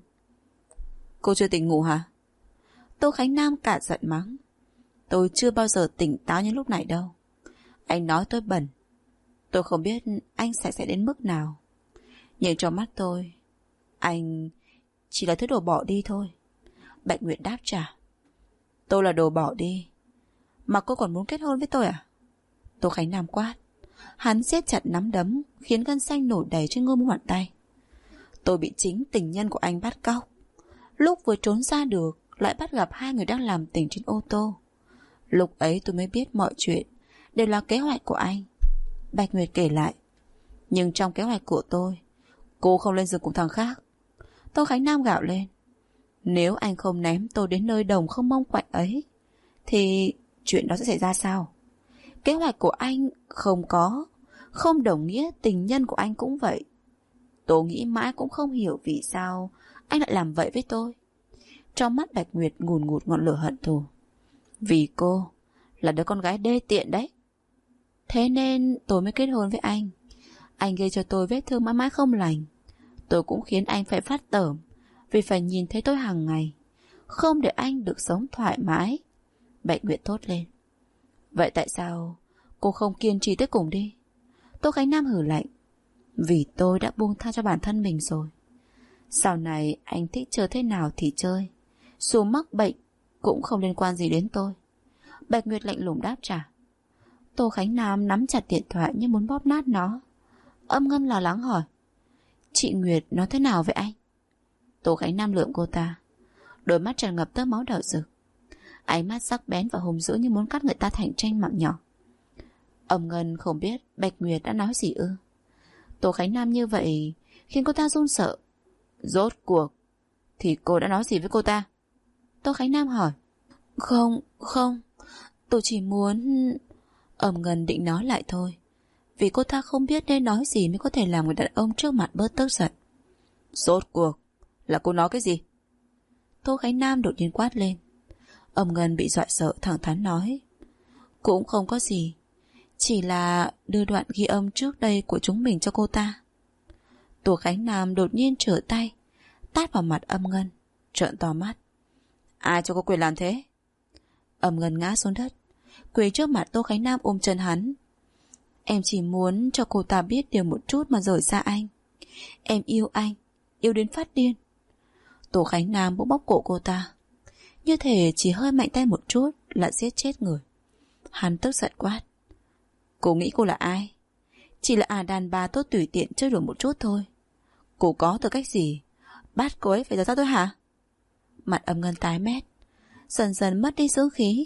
Cô chưa tỉnh ngủ hả? Tô Khánh Nam cả giận mắng. Tôi chưa bao giờ tỉnh táo như lúc này đâu. Anh nói tôi bẩn. Tôi không biết anh sẽ đến mức nào. Nhưng trong mắt tôi, anh chỉ là thứ đồ bỏ đi thôi. Bạch Nguyệt đáp trả. Tôi là đồ bỏ đi mà cô còn muốn kết hôn với tôi à? Tô Khánh Nam quát. Hắn siết chặt nắm đấm, khiến gân xanh nổi đầy trên ngôi bàn tay. Tôi bị chính tình nhân của anh bắt cóc. Lúc vừa trốn ra được, lại bắt gặp hai người đang làm tình trên ô tô. Lúc ấy tôi mới biết mọi chuyện đều là kế hoạch của anh. Bạch Nguyệt kể lại. Nhưng trong kế hoạch của tôi, cô không lên giường cùng thằng khác. Tô Khánh Nam gạo lên. Nếu anh không ném tôi đến nơi đồng không mong quạnh ấy, thì chuyện đó sẽ xảy ra sao? Kế hoạch của anh không có, không đồng nghĩa tình nhân của anh cũng vậy. Tôi nghĩ mãi cũng không hiểu vì sao anh lại làm vậy với tôi. Trong mắt Bạch Nguyệt ngùn ngụt ngọn lửa hận thù. Vì cô là đứa con gái đê tiện đấy. Thế nên tôi mới kết hôn với anh. Anh gây cho tôi vết thương mãi mãi không lành. Tôi cũng khiến anh phải phát tởm, vì phải nhìn thấy tôi hàng ngày, không để anh được sống thoải mái. Bạch Nguyệt thốt lên. Vậy tại sao cô không kiên trì tới cùng đi? Tô Khánh Nam hử lạnh. Vì tôi đã buông tha cho bản thân mình rồi. Sau này anh thích chơi thế nào thì chơi, dù mắc bệnh cũng không liên quan gì đến tôi. Bạch Nguyệt lạnh lùng đáp trả. Tô Khánh Nam nắm chặt điện thoại như muốn bóp nát nó. Âm Ngân lo lắng hỏi. Chị Nguyệt nói thế nào với anh? Tô Khánh Nam lườm cô ta. Đôi mắt tràn ngập tơ máu đỏ rực, ánh mắt sắc bén và hung dữ như muốn cắt người ta thành tranh mảng nhỏ. Âm Ngân không biết Bạch Nguyệt đã nói gì ư? Tô Khánh Nam như vậy khiến cô ta run sợ. Rốt cuộc thì cô đã nói gì với cô ta? Tô Khánh Nam hỏi. Không, tôi chỉ muốn... Âm Ngân định nói lại thôi, vì cô ta không biết nên nói gì mới có thể làm người đàn ông trước mặt bớt tức giận. Rốt cuộc là cô nói cái gì? Tô Khánh Nam đột nhiên quát lên. Âm Ngân bị dọa sợ thẳng thắn nói. Cũng không có gì, chỉ là đưa đoạn ghi âm trước đây của chúng mình cho cô ta. Tô Khánh Nam đột nhiên trở tay tát vào mặt Âm Ngân, trợn to mắt. Ai cho cô quyền làm thế? Âm Ngân ngã xuống đất, quỳ trước mặt Tô Khánh Nam ôm chân hắn. Em chỉ muốn cho cô ta biết điều một chút mà rời xa anh. Em yêu anh, yêu đến phát điên. Tô Khánh Nam bỗng bóp cổ cô ta, như thể chỉ hơi mạnh tay một chút là giết chết người. Hắn tức giận quát. Cô nghĩ cô là ai? Chỉ là đàn bà tốt tùy tiện chơi đùa một chút thôi. Cô có tư cách gì bắt cô ấy phải ra sao tôi hả? Mặt Âm Ngân tái mét, dần dần mất đi dưỡng khí.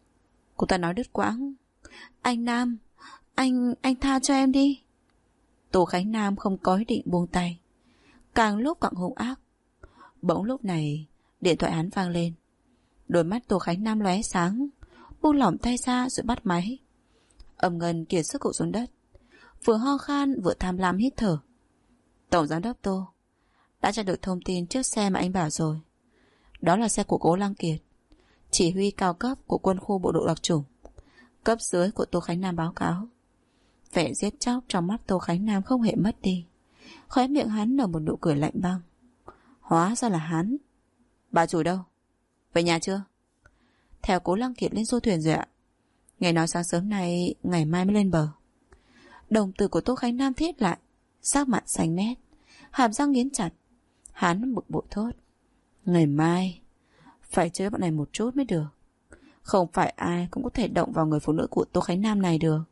Cô ta nói đứt quãng. Anh Nam, anh tha cho em đi. Tô Khánh Nam không có ý định buông tay, càng lúc càng hung ác. Bỗng lúc này điện thoại hắn vang lên. Đôi mắt Tô Khánh Nam lóe sáng, buông lỏng tay ra rồi bắt máy. Âm Ngân kiệt sức gục xuống đất, vừa ho khan vừa tham lam hít thở. Tổng giám đốc Tô đã tra được thông tin chiếc xe mà anh bảo rồi. Đó là xe của Cố Lăng Kiệt, chỉ huy cao cấp của quân khu bộ đội đặc chủng. Cấp dưới của Tô Khánh Nam báo cáo. Vẻ giết chóc trong mắt Tô Khánh Nam không hề mất đi, khóe miệng hắn nở một nụ cười lạnh băng. Hóa ra là hắn. Bà chủ đâu? Về nhà chưa? Theo Cố Lăng Kiệt lên du thuyền rồi ạ. Nghe nói sáng sớm này, ngày mai mới lên bờ. Đồng tử của Tô Khánh Nam thiết lại, sắc mặt xanh mét, hàm răng nghiến chặt. Hắn bực bội thốt. Ngày mai phải chơi bọn này một chút mới được. Không phải ai cũng có thể động vào người phụ nữ của Tô Khánh Nam này được.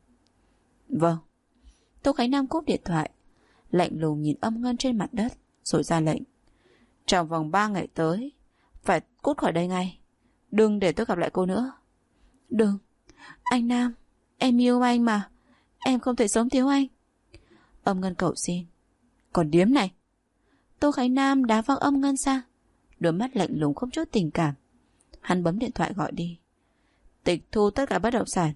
Vâng. Tô Khánh Nam cúp điện thoại, lạnh lùng nhìn Âm Ngân trên mặt đất, rồi ra lệnh. Trong vòng 3 ngày tới phải cút khỏi đây ngay. Đừng để tôi gặp lại cô nữa. Đừng. Anh Nam, em yêu anh mà. Em không thể sống thiếu anh. Âm Ngân cầu xin. Còn điếm này. Tô Khánh Nam đá văng Âm Ngân ra, đôi mắt lạnh lùng không chút tình cảm. Hắn bấm điện thoại gọi đi. Tịch thu tất cả bất động sản,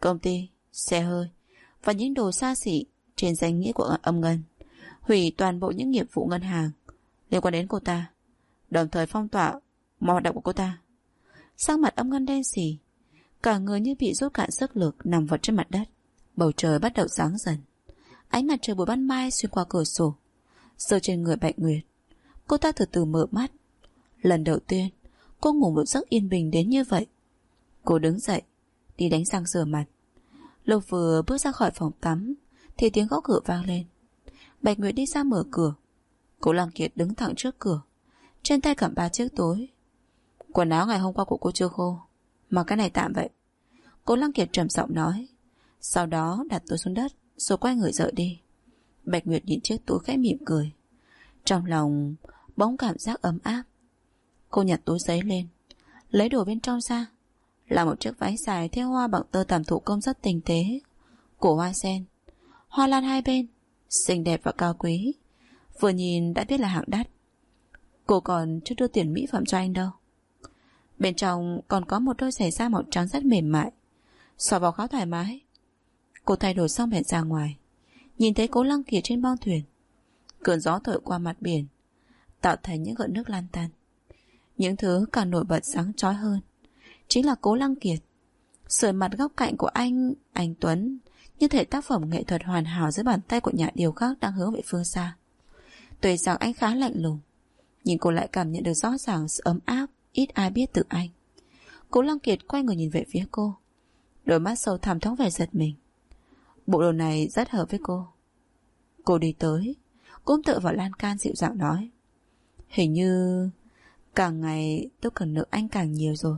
công ty, xe hơi và những đồ xa xỉ trên danh nghĩa của âm ngân, hủy toàn bộ những nghiệp vụ ngân hàng liên quan đến cô ta, đồng thời phong tỏa mọi hoạt động của cô ta. Sắc mặt âm ngân đen xì, cả người như bị rút cạn sức lực, nằm vật trên mặt đất. Bầu trời bắt đầu sáng dần, ánh mặt trời buổi ban mai xuyên qua cửa sổ rơi trên người Bạch Nguyệt. Cô ta từ từ mở mắt. Lần đầu tiên cô ngủ một giấc yên bình đến như vậy. Cô đứng dậy đi đánh răng rửa mặt. Lúc vừa bước ra khỏi phòng tắm thì tiếng gõ cửa vang lên. Bạch Nguyệt đi ra mở cửa. Cố Lăng Kiệt đứng thẳng trước cửa, trên tay cầm 3 chiếc túi. Quần áo ngày hôm qua của cô chưa khô, mặc cái này tạm vậy. Cố Lăng Kiệt trầm giọng nói, sau đó đặt túi xuống đất rồi quay người rời đi. Bạch Nguyệt nhìn chiếc túi khẽ mỉm cười, trong lòng bỗng cảm giác ấm áp. Cô nhặt túi giấy lên, lấy đồ bên trong ra, là một chiếc váy dài thêu hoa bằng tơ tằm thủ công rất tinh tế, của hoa sen, hoa lan hai bên, xinh đẹp và cao quý. Vừa nhìn đã biết là hạng đắt. Cô còn chưa đưa tiền mỹ phẩm cho anh đâu. Bên trong còn có một đôi giày da màu trắng rất mềm mại, xỏ vào khá thoải mái. Cô thay đổi xong bèn ra ngoài, nhìn thấy Cố Lăng Kiệt trên bong thuyền. Cơn gió thổi qua mặt biển, tạo thành những gợn nước lan tan. Những thứ càng nổi bật sáng chói hơn chính là Cố Lăng Kiệt. Sưởi mặt góc cạnh của anh Tuấn, như thể tác phẩm nghệ thuật hoàn hảo dưới bàn tay của nhà điêu khắc đang hướng về phương xa. Tuy rằng anh khá lạnh lùng, nhưng cô lại cảm nhận được rõ ràng sự ấm áp ít ai biết từ anh. Cố Lăng Kiệt quay người nhìn về phía cô, đôi mắt sâu thẳm thoáng vẻ giật mình. Bộ đồ này rất hợp với cô. Cô đi tới, cũng tựa vào lan can dịu dàng nói, hình như càng ngày tôi cần nợ anh càng nhiều rồi.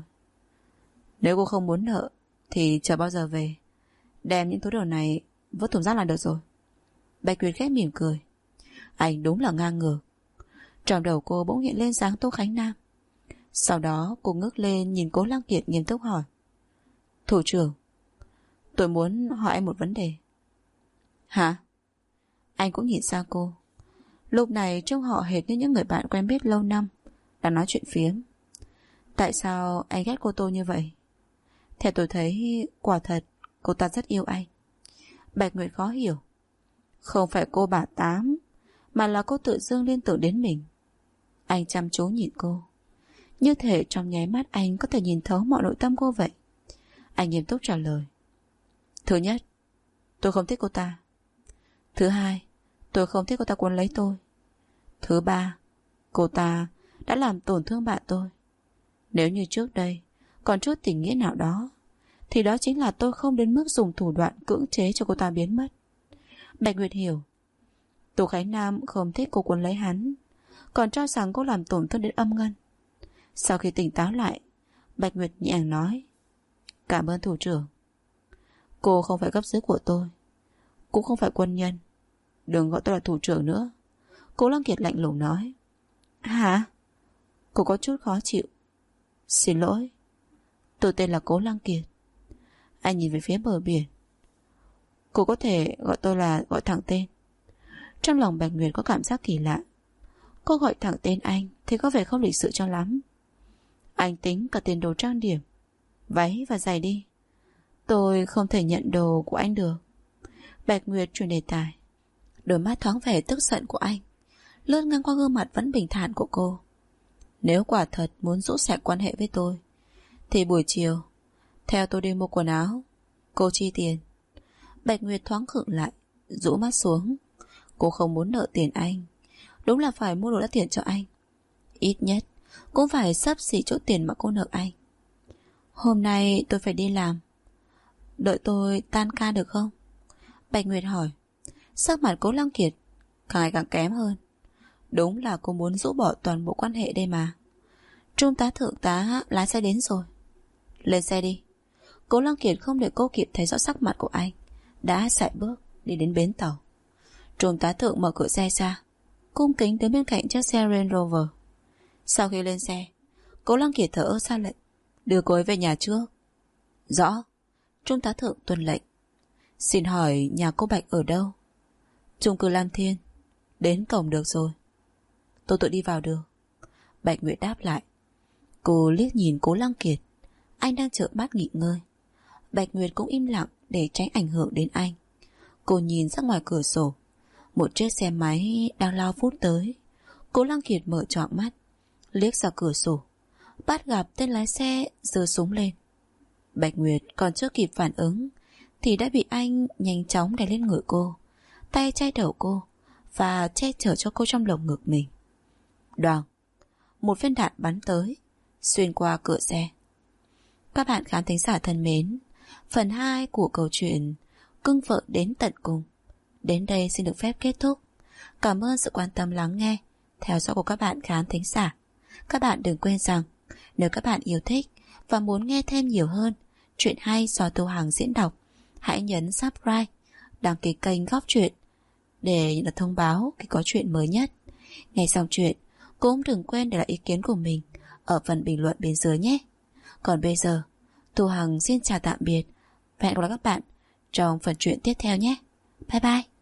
Nếu cô không muốn nợ thì chờ bao giờ về, đem những túi đồ này vứt thùng rác là được rồi. Bạch Nguyệt khẽ mỉm cười. Anh đúng là ngang ngược. Trong đầu cô bỗng hiện lên dáng Tô Khánh Nam. Sau đó cô ngước lên nhìn Cố Lăng Kiệt nghiêm túc hỏi, thủ trưởng, tôi muốn hỏi anh một vấn đề. Hả? Anh cũng nhìn sang cô. Lúc này trông họ hệt như những người bạn quen biết lâu năm đang nói chuyện phiếm. Tại sao anh ghét cô Tô như vậy? Theo tôi thấy quả thật cô ta rất yêu anh. Bạch Nguyệt khó hiểu. Không phải cô bà tám, mà là cô tự dưng liên tưởng đến mình. Anh chăm chú nhìn cô, như thể trong nháy mắt anh có thể nhìn thấu mọi nội tâm cô vậy. Anh nghiêm túc trả lời. Thứ nhất, tôi không thích cô ta. Thứ hai, tôi không thích cô ta cuốn lấy tôi. Thứ ba, cô ta đã làm tổn thương bạn tôi. Nếu như trước đây còn chút tình nghĩa nào đó, thì đó chính là tôi không đến mức dùng thủ đoạn cưỡng chế cho cô ta biến mất. Bạch Nguyệt hiểu. Tô Khánh Nam không thích cô cuốn lấy hắn, còn cho rằng cô làm tổn thương đến âm ngân. Sau khi tỉnh táo lại, Bạch Nguyệt nhẹ nhàng nói, cảm ơn thủ trưởng. Cô không phải cấp dưới của tôi, cũng không phải quân nhân, đừng gọi tôi là thủ trưởng nữa. Cố Lăng Kiệt lạnh lùng nói. Hả? Cô có chút khó chịu. Xin lỗi, tôi tên là Cố Lăng Kiệt. Anh nhìn về phía bờ biển. Cô có thể gọi tôi là gọi thẳng tên. Trong lòng Bạch Nguyệt có cảm giác kỳ lạ. Cô gọi thẳng tên anh thì có vẻ không lịch sự cho lắm. Anh tính cả tiền đồ trang điểm, váy và giày đi. Tôi không thể nhận đồ của anh được. Bạch Nguyệt chuyển đề tài. Đôi mắt thoáng vẻ tức giận của anh lướt ngang qua gương mặt vẫn bình thản của cô. Nếu quả thật muốn rũ sạch quan hệ với tôi, thì buổi chiều theo tôi đi mua quần áo, cô chi tiền. Bạch Nguyệt thoáng khựng lại, rũ mắt xuống. Cô không muốn nợ tiền anh, đúng là phải mua đồ đắt tiền cho anh. Ít nhất cũng phải xấp xỉ chỗ tiền mà cô nợ anh. Hôm nay tôi phải đi làm, đợi tôi tan ca được không? Bạch Nguyệt hỏi. Sắc mặt Cố Lăng Kiệt càng ngày càng kém hơn. Đúng là cô muốn rũ bỏ toàn bộ quan hệ đây mà. Trung tá thượng tá lái xe đến rồi. Lên xe đi. Cố Lăng Kiệt không để cô kịp thấy rõ sắc mặt của anh, đã sải bước đi đến bến tàu. Trung tá thượng mở cửa xe ra, cung kính đến bên cạnh chiếc xe Range Rover. Sau khi lên xe, Cố Lăng Kiệt thở ra lệnh, đưa cô ấy về nhà trước. Rõ. Trung tá thượng tuân lệnh. Xin hỏi nhà cô Bạch ở đâu? Chung cư Lam Thiên. Đến cổng được rồi. Tôi tự đi vào được. Bạch Nguyệt đáp lại. Cô liếc nhìn Cố Lăng Kiệt. Anh đang trợn mắt nghỉ ngơi. Bạch Nguyệt cũng im lặng để tránh ảnh hưởng đến anh. Cô nhìn ra ngoài cửa sổ. Một chiếc xe máy đang lao vút tới. Cố Lăng Kiệt mở choạng mắt, liếc ra cửa sổ, bắt gặp tên lái xe giơ súng lên. Bạch Nguyệt còn chưa kịp phản ứng thì đã bị anh nhanh chóng đè lên người cô, tay che đầu cô và che chở cho cô trong lồng ngực mình. Đoàng, một viên đạn bắn tới, xuyên qua cửa xe. Các bạn khán thính giả thân mến, phần 2 của câu chuyện Cưng Vợ Đến Tận Cùng đến đây xin được phép kết thúc. Cảm ơn sự quan tâm lắng nghe, theo dõi của các bạn khán thính giả. Các bạn đừng quên rằng, nếu các bạn yêu thích và muốn nghe thêm nhiều hơn chuyện hay do Thu Hằng diễn đọc, hãy nhấn subscribe, đăng ký kênh Góc Chuyện để nhận được thông báo khi có chuyện mới nhất. Nghe xong chuyện, cũng đừng quên để lại ý kiến của mình ở phần bình luận bên dưới nhé. Còn bây giờ, Thu Hằng xin chào tạm biệt và hẹn gặp lại các bạn trong phần chuyện tiếp theo nhé. Bye bye.